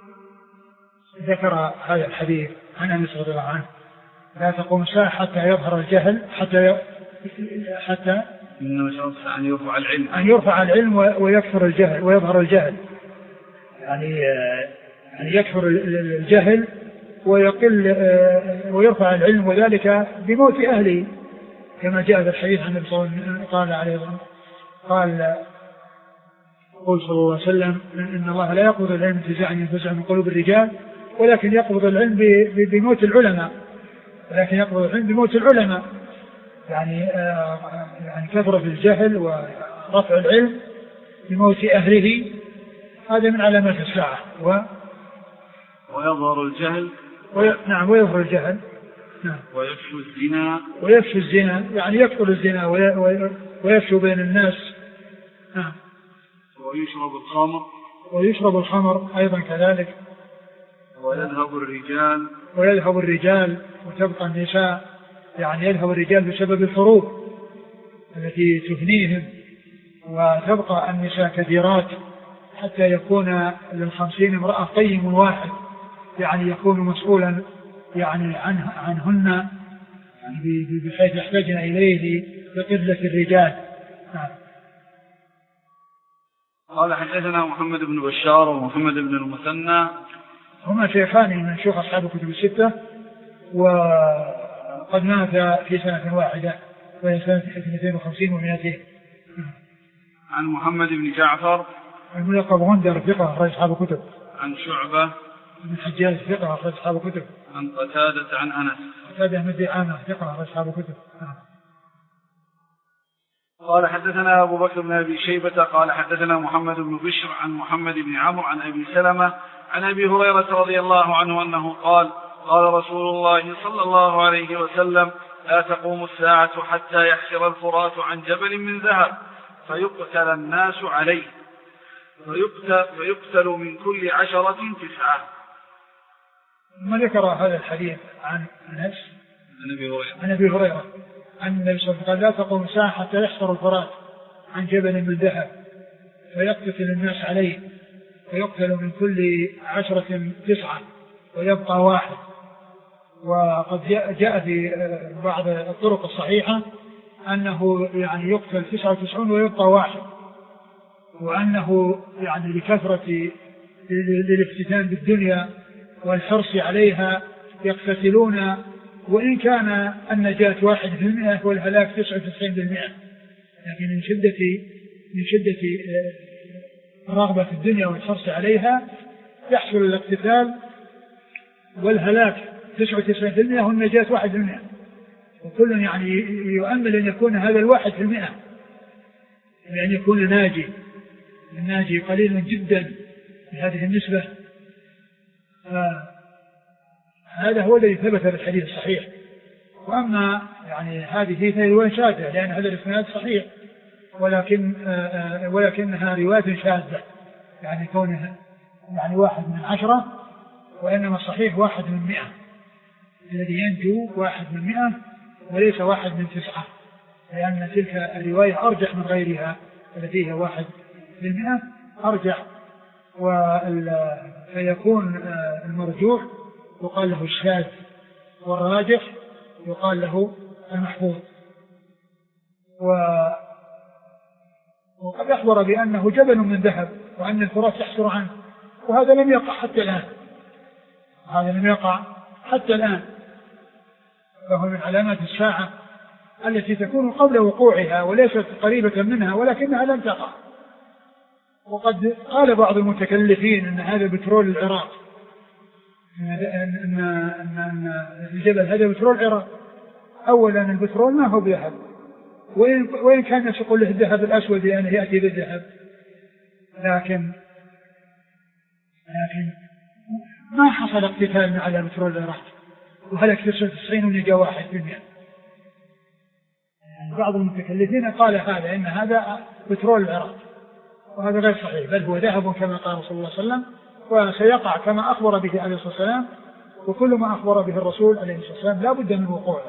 ذكر هذا الحديث عن أنس رضي الله عنه لا تقوم الساعة حتى يظهر الجهل حتى ي... حتى أن يرفع العلم أن يرفع العلم ويكثر الجهل ويظهر الجهل، يعني أن يكثر الجهل ويقل ويرفع العلم وذلك بموت أهله كما جاء في الحديث عن النبي صلى الله عليه وسلم قال عليه قال قل صلى الله عليه وسلم إن الله لا يقبض العلم انتزاعا ينتزع من قلوب الرجال ولكن يقبض العلم بموت العلماء ولكن يقبض العلم بموت العلماء يعني آه يعني كثرة الجهل ورفع العلم بموت أهله هذا من علامات الساعة و ويظهر الجهل وي... نعم ويظهر الجهل نعم ويفشو الزنا ويفشو الزنا يعني يكثر الزنا وي... وي... ويفشو بين الناس نعم ويشرب الخمر ويشرب الخمر أيضا كذلك ويذهب الرجال ويذهب الرجال وتبقى النساء يعني يذهب الرجال بسبب الحروب التي تفنيهم وتبقى النساء كثيرات حتى يكون للخمسين امرأة قيم واحد يعني يكون مسؤولا يعني عنه عنهن يعني بحيث يحتاجن إليه لقلة الرجال. نعم. قال حدثنا محمد بن بشار ومحمد بن المثنى هما شيخان من شيوخ أصحاب الكتب الستة وقد مات في سنة واحدة وهي سنة اثنتين وخمسين ومئتين. عن محمد بن جعفر الملقب غندر ثقة أخرج أصحاب الكتب. عن شعبة بن الحجاج ثقة أخرج أصحاب الكتب. عن قتادة عن أنس قتادة بن دعامة ثقة أخرج أصحاب الكتب. قال حدثنا أبو بكر بن أبي شيبة قال حدثنا محمد بن بشر عن محمد بن عمرو عن أبي سلمة عن أبي هريرة رضي الله عنه أنه قال قال رسول الله صلى الله عليه وسلم لا تقوم الساعة حتى يحشر الفرات عن جبل من ذهب فيقتل الناس عليه فيقتل, فيقتل من كل عشرة تسعة. ما ذكر هذا الحديث عن أنس عن أبي هريرة أن النبي صلى الله عليه وسلم قال لا تقوم الساعة حتى يحشر الفرات عن جبل من ذهب فيقتل الناس عليه فيقتل من كل عشرة تسعة ويبقى واحد. وقد جاء في بعض الطرق الصحيحة أنه يعني يقتل تسعة وتسعون ويبقى واحد وأنه يعني لكثرة للافتتان بالدنيا والحرص عليها يقتتلون وإن كان النجاة واحد في المئة والهلاك تسعة وتسعين بالمئة لكن من شدة من شدة الرغبة في الدنيا والحرص عليها يحصل الاقتتال والهلاك تسعة وتسعين بالمئة والنجاة واحد في المئة وكل يعني يؤمل أن يكون هذا الواحد في المئة يعني يكون ناجي الناجي قليل جدا بهذه النسبة. آه هذا هو الذي ثبت في الحديث الصحيح. وأما يعني هذه فهي رواية شاذة لأن هذا الإسناد صحيح ولكن آه ولكنها رواية شاذة يعني كونها يعني واحد من عشرة وإنما الصحيح واحد من مئة الذي ينجو واحد من مئة وليس واحد من تسعة لأن تلك الرواية أرجح من غيرها التي هي واحد بالمئة أرجح، فيكون المرجوح يقال له الشاذ، والراجح يقال له المحفوظ. وقد أخبر بأنه جبل من ذهب وأن الفرات تحسر عنه، وهذا لم يقع حتى الآن، هذا لم يقع حتى الآن، فهو من علامات الساعة التي تكون قبل وقوعها وليست قريبة منها ولكنها لم تقع. وقد قال بعض المتكلفين أن هذا بترول العراق، أن, أن, أن الجبل هذا بترول العراق. أولا البترول ما هو ذهب، وإن, وإن كان يقول له الذهب الأسود لأنه يأتي بالذهب، لكن لكن ما حصل اقتتال على بترول العراق، وهلك تسعين ونجا واحد في المئة. يعني بعض المتكلفين قال هذا إن هذا بترول العراق، وهذا غير صحيح، بل هو ذهب كما قال صلى الله عليه وسلم، وسيقع كما أخبر به عليه الصلاة والسلام، وكل ما أخبر به الرسول عليه الصلاة والسلام لا بد من وقوعه.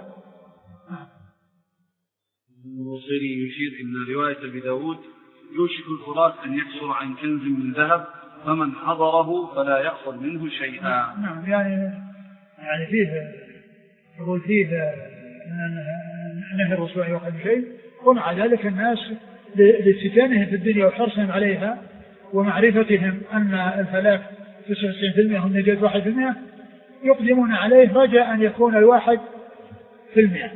الموصلي يشير إن رواية أبي داود يوشك الفرات أن يكسر عن كنز من ذهب فمن حضره فلا يأخذ منه شيئا. نعم، يعني يعني فيه يقول فيه نهي الرسول أن يأخذ شيء، ومع ذلك الناس لاستتانهم في الدنيا وحرصهم عليها ومعرفتهم أن الفلاك تسعة وتسعين بالمئة هم نجاة واحد بالمئة يقدمون عليه رجاء أن يكون الواحد في المئة.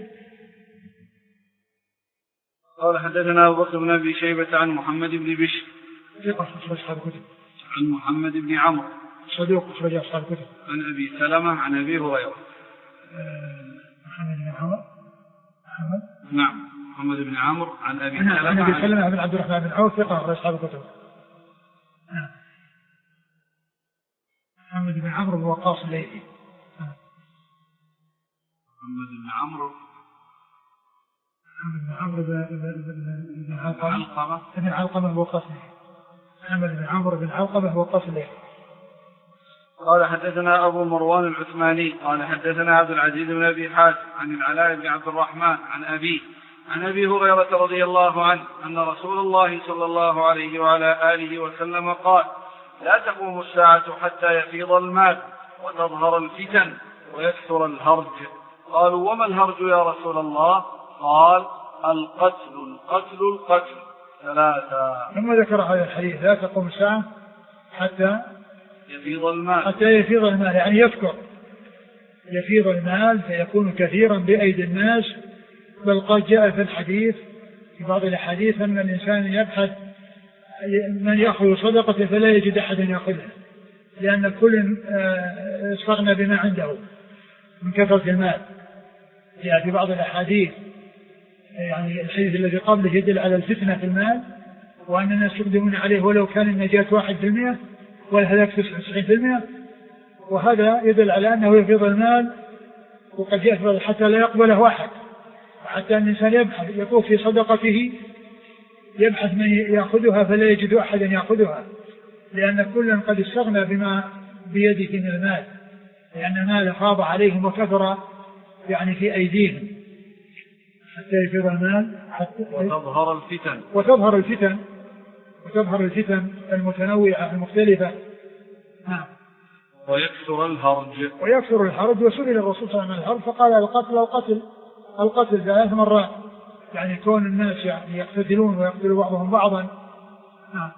قال حدثنا أبو بكر بن أبي شيبة عن محمد بن بشر ثقة أخرج أصحاب الكتب، عن محمد بن عمرو صدوق أخرج أصحاب الكتب، عن أبي سلمة عن أبي هريرة. محمد بن عمرو محمد نعم محمد بن عمرو عن أبي سلمة عن أبي سلمة بن عبد الرحمن بن عوف ثقة أخرج أصحاب الكتب. محمد بن عمرو بن وقاص الليثي. محمد بن عمرو محمد بن عمرو بن علقمة بن علقمة وقاص. محمد بن عمرو بن علقمة وقاص الليثي. قال حدثنا أبو مروان العثماني قال حدثنا عبد العزيز بن أبي حاتم عن العلاء بن عبد الرحمن عن أبي عن أبي هريرة رضي الله عنه أن رسول الله صلى الله عليه وعلى آله وسلم قال: لا تقوم الساعة حتى يفيض المال وتظهر الفتن ويكثر الهرج. قالوا: وما الهرج يا رسول الله؟ قال: القتل القتل القتل ثلاثة. ثم ذكر هذا الحديث: لا تقوم الساعة حتى يفيض المال حتى يفيض المال، يعني يذكر يفيض المال فيكون كثيرا بأيدي الناس. بل قد جاء في الحديث في بعض الحديث أن الإنسان يبحث من يأخذ صدقة فلا يجد أحدا يأخذها، لأن كل استغنى بما عنده من كثرة المال. جاء في بعض الأحاديث يعني الحديث الذي قبله يدل على الفتنة في المال، وأن الناس يقدمون عليه ولو كان النجاة واحد في المئة والهلاك تسعة وتسعين في المئة، وهذا يدل على أنه يفيض المال وقد يفيض حتى لا يقبله أحد، حتى أن الإنسان يبحث يطوف في صدقته يبحث من يأخذها فلا يجد أحدا يأخذها، لأن كل قد استغنى بما بيده من المال، لأن المال خاض عليهم وكثر يعني في أيديهم حتى يفيض المال حتى وتظهر الفتن وتظهر الفتن وتظهر الفتن المتنوعة المختلفة. نعم. ويكثر الهرج ويكثر الهرج. وسئل الرسول صلى الله عليه وسلم الهرج فقال: القتل القتل القتل ثلاث مرات، يعني كون الناس يعني يقتتلون ويقتل بعضهم بعضا. نعم.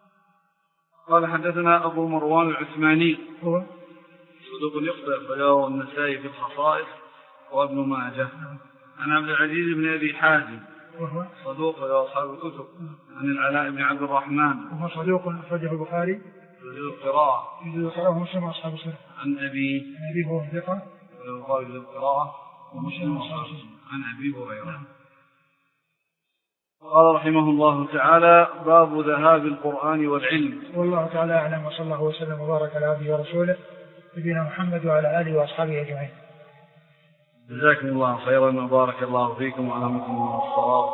قال حدثنا أبو مروان العثماني هو صدوق يخطئ أخرجه النسائي في الخصائص وابن ماجه. عن عبد العزيز بن أبي حازم وهو صدوق أخرجه أصحاب الكتب. عن العلاء بن عبد الرحمن وهو صدوق أخرجه البخاري في القراءة في القراءة ومسلم وأصحاب السنة. عن أبي عن أبي هو ثقة البخاري في القراءة ومسلم وأصحاب السنة. عن أبي هريرة. قال رحمه الله تعالى: باب ذهاب القرآن والعلم. والله تعالى أعلم، وصلى الله وسلم وبارك على عبده ورسوله نبينا محمد وعلى آله وأصحابه أجمعين. جزاكم الله خيرا وبارك الله فيكم وعلمكم الله الصواب.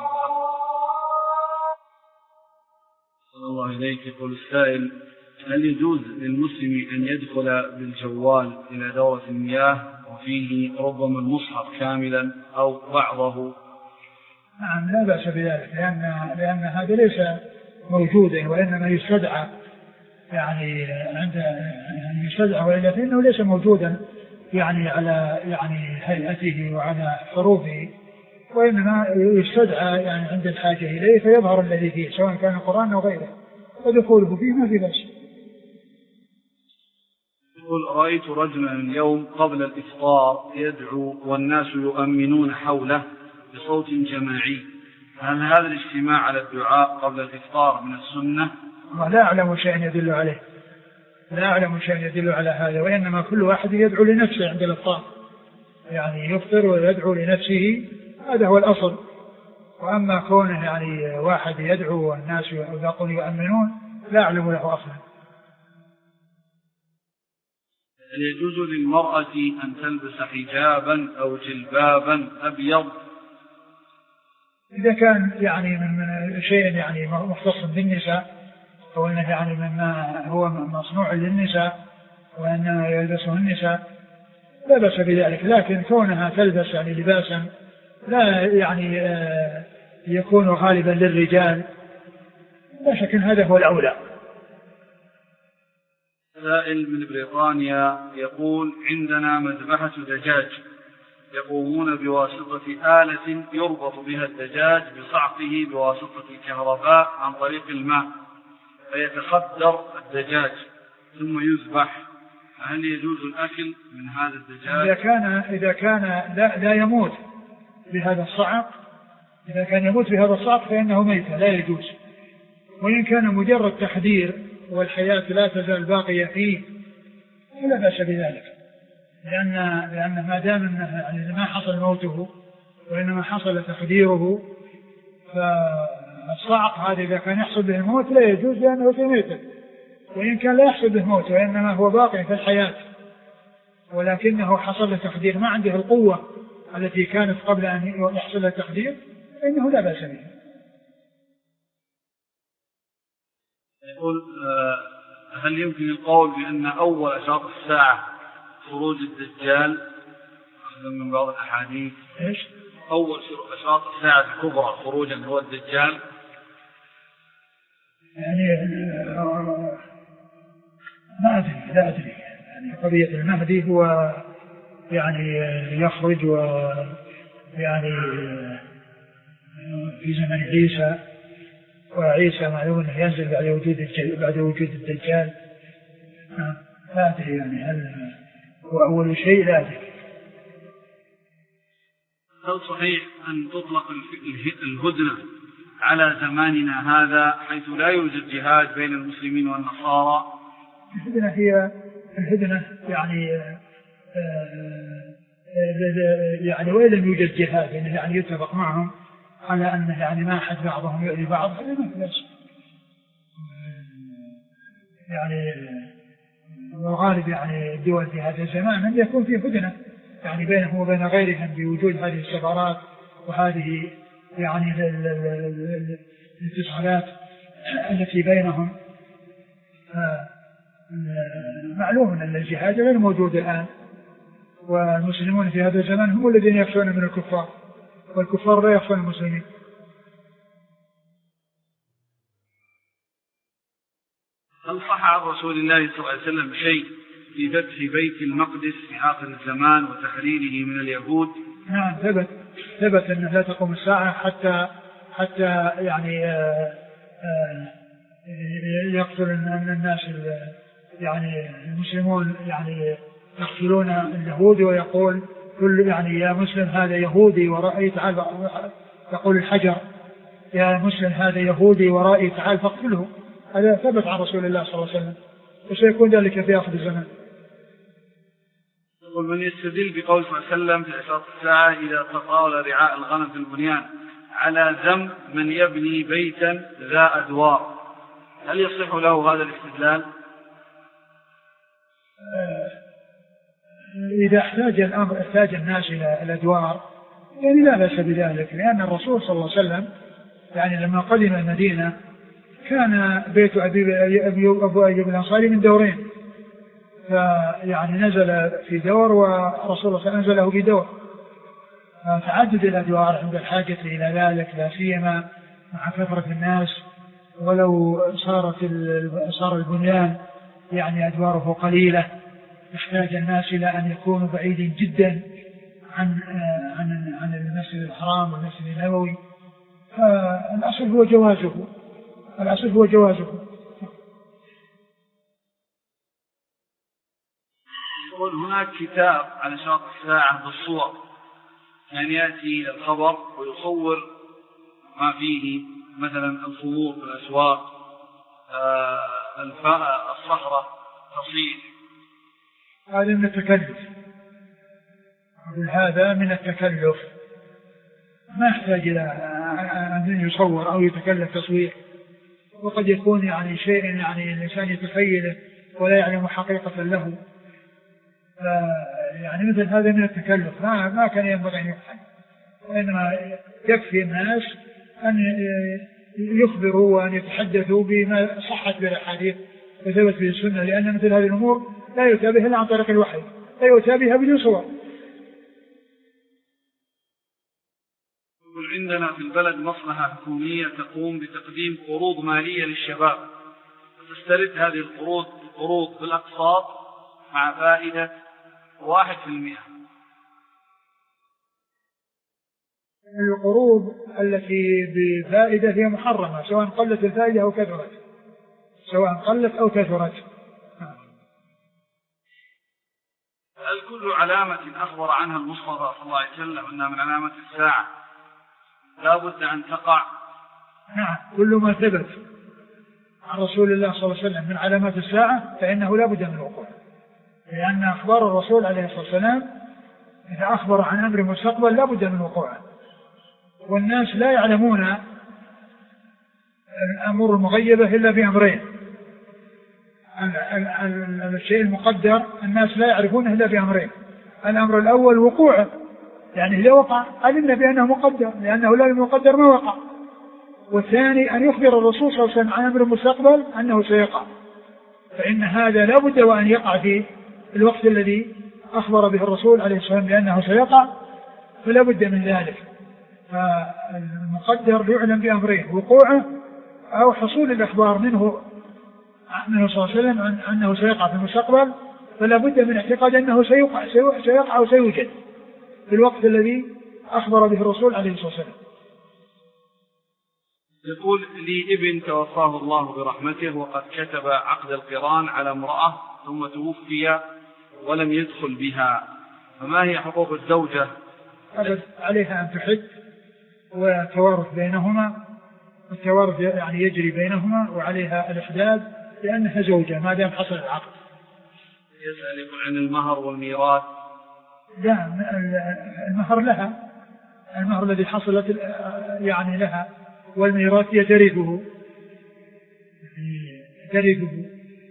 صلى الله إليك. يقول السائل: هل يجوز للمسلم أن يدخل بالجوال إلى دورة المياه وفيه ربما المصحف كاملا أو بعضه؟ نعم، لا بأس بذلك، لأن, لأن هذا ليس موجودا وإنما يستدعى يعني عند يعني يستدعى، وإلا فإنه ليس موجودا يعني على يعني هيئته وعلى حروفه، وإنما يستدعى يعني عند الحاجة إليه فيظهر الذي فيه سواء كان القرآن أو غيره، ودخوله فيه ما في بأس. يقول: رأيت رجلا اليوم قبل الإفطار يدعو والناس يؤمنون حوله بصوت جماعي، هل هذا الاجتماع على الدعاء قبل الإفطار من السنة؟ لا أعلم شيئا يدل عليه، لا أعلم شيئا يدل على هذا، وإنما كل واحد يدعو لنفسه عند الإفطار، يعني يفطر ويدعو لنفسه، هذا هو الأصل. وأما كونه يعني واحد يدعو والناس يقول يؤمنون لا أعلم له أصلا. هل يجوز للمرأة أن تلبس حجابا أو جلبابا أبيض؟ إذا كان يعني من شيء يعني مختص بالنساء، أو أنه يعني مما هو مصنوع للنساء وأنه يلبسه النساء لا بأس بذلك، لكن كونها تلبس يعني لباسا لا يعني يكون غالبا للرجال لا شك هذا هو الأولى. سائل من بريطانيا يقول: عندنا مذبحة دجاج يقومون بواسطة آلة يربط بها الدجاج بصعقه بواسطة الكهرباء عن طريق الماء فيتخدر الدجاج ثم يذبح، هل يجوز الأكل من هذا الدجاج؟ إذا كان إذا كان لا, لا يموت بهذا الصعق، إذا كان يموت بهذا الصعق فإنه ميت لا يجوز. وإن كان مجرد تخدير والحياة لا تزال باقية فيه فلا بأس بذلك، لأن لأن ما دام يعني ما حصل موته وإنما حصل تخديره، فالصعق هذا إذا كان يحصل به الموت لا يجوز لأنه سميته. وإن كان لا يحصل به موت وإنما هو باقي في الحياة ولكنه حصل له تخدير ما عنده القوة التي كانت قبل أن يحصل له تخدير فإنه لا بأس به. يقول: هل يمكن القول بأن أول أشراط الساعة خروج الدجال من بعض الأحاديث؟ إيش؟ أول أشراط الساعة الكبرى خروجا هو الدجال؟ يعني ما أدري لا أدري يعني قضية المهدي هو يعني يخرج ويعني في زمن عيسى، وعيسى معلوم أنه ينزل بعد وجود بعد وجود الدجال، لا أدري يعني هل هو أول شيء لا أدري. هل صحيح أن تطلق الهدنة على زماننا هذا حيث لا يوجد جهاد بين المسلمين والنصارى؟ الهدنة هي الهدنة يعني يعني وإن لم يوجد جهاد يعني يتفق معهم على أن يعني ما أحد بعضهم يؤذي بعض يعني وغالب يعني الدول في هذا الزمان أن يكون فيه هدنة يعني بينهم وبين غيرهم بوجود هذه السفارات وهذه يعني الاتصالات التي بينهم. معلوم أن الجهاد غير موجود الآن، والمسلمون في هذا الزمان هم الذين يخشون من الكفار، والكفار لا يخشون المسلمين. هل صح عن رسول الله صلى الله عليه وسلم شيء في فتح بيت المقدس في آخر الزمان وتحريره من اليهود؟ نعم ثبت ثبت أنه لا تقوم الساعة حتى حتى يعني آآ آآ يقتل من الناس يعني المسلمون يعني يقتلون اليهود، ويقول كل يعني يا مسلم هذا يهودي ورأي تعال، يقول الحجر يا مسلم هذا يهودي ورأي تعال فاقتله. هذا ثبت عن رسول الله صلى الله عليه وسلم، وسيكون ذلك في آخر الزمان. يقول: من يستدل بقول صلى الله عليه وسلم في أشراط الساعة إذا تطاول رعاء الغنم في البنيان على ذم من يبني بيتا ذا أدوار، هل يصح له هذا الاستدلال؟ إذا احتاج الأمر احتاج الناس إلى الأدوار يعني لا بأس بذلك، لأن الرسول صلى الله عليه وسلم يعني لما قدم المدينة كان بيت أبي أبو أيوب الأنصاري من دورين، فيعني نزل في دور ورسول الله نزله في دور، فتعدد الأدوار عند الحاجة إلى ذلك لا سيما مع كثرة الناس ولو صارت صار البنيان يعني أدواره قليلة يحتاج الناس إلى أن يكونوا بعيدين جدا عن عن عن المسجد الحرام والمسجد النبوي، فالأصل هو جوازه الأصل هو جوازه. يقول هناك كتاب على شاطئ الساعة بالصور، يعني يأتي الخبر ويصور ما فيه مثلا الخمور في الأسواق، الفاء الصخرة تصير، هذا من التكلف، هذا من التكلف ما يحتاج إلى أن يصور أو يتكلف تصوير، وقد يكون يعني شيء يعني الإنسان يتخيله ولا يعلم حقيقة له، يعني مثل هذا من التكلف ما ما كان ينبغي أن يفعل، وإنما يكفي الناس أن يخبروا وأن يتحدثوا بما صحت به الأحاديث وثبت به السنة، لأن مثل هذه الأمور لا يؤتى بها إلا عن طريق الوحي، لا يؤتى بها بدون صور. عندنا في البلد مصلحة حكومية تقوم بتقديم قروض مالية للشباب، تسترد هذه القروض قروض بالأقساط مع فائدة واحد في المئة. القروض التي بفائدة هي محرمة سواء قلت الفائدة أو كثرت، سواء قلت أو كثرت. هل كل علامة أخبر عنها المصطفى صلى الله عليه وسلم أنها من علامات الساعة لا بد أن تقع؟ نعم، كل ما ثبت عن رسول الله صلى الله عليه وسلم من علامات الساعة فإنه لا بد من وقوع، لأن أخبار الرسول عليه الصلاة والسلام إذا أخبر عن أمر مستقبل لا بد من وقوعه، والناس لا يعلمون الأمور المغيبة إلا بأمرين: الشيء المقدر الناس لا يعرفونه إلا بأمرين، الأمر الأول وقوعه، يعني إذا وقع علمنا بأنه مقدر لأنه لا يقدر ما وقع، والثاني أن يخبر الرسول صلى الله عليه وسلم عن أمر المستقبل أنه سيقع، فإن هذا لا بد وأن يقع في الوقت الذي أخبر به الرسول عليه الصلاة والسلام بأنه سيقع، فلا بد من ذلك. فالمقدر يعلم بأمرين: وقوعه أو حصول الأخبار منه منه صلى الله عليه وسلم عن أنه سيقع في المستقبل، فلا بد من اعتقاد أنه سيقع سيقع أو سيوجد في الوقت الذي أخبر به الرسول عليه الصلاة والسلام. يقول لي ابن توفاه الله برحمته وقد كتب عقد القران على امرأة ثم توفي ولم يدخل بها، فما هي حقوق الزوجة؟ عليها أن تحد وتوارث بينهما، التوارث يعني يجري بينهما، وعليها الإحداد لأنها زوجة ما دام حصل العقد. يسأل عن المهر والميراث. لا، المهر لها، المهر الذي حصلت يعني لها، والميراث يترثه ترثه.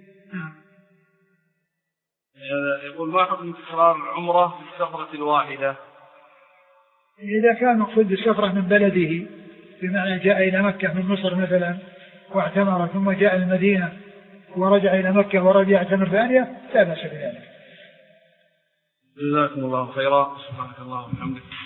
يقول ما حكم تكرار العمرة في السفرة الواحدة؟ إذا كان مقصود السفرة من بلده بمعنى جاء إلى مكة من مصر مثلا واعتمر ثم جاء المدينة ورجع إلى مكة ورجع يعتمر ثانية لا بأس بذلك. جزاكم الله خيرا. سبحانك اللهم وبحمدك.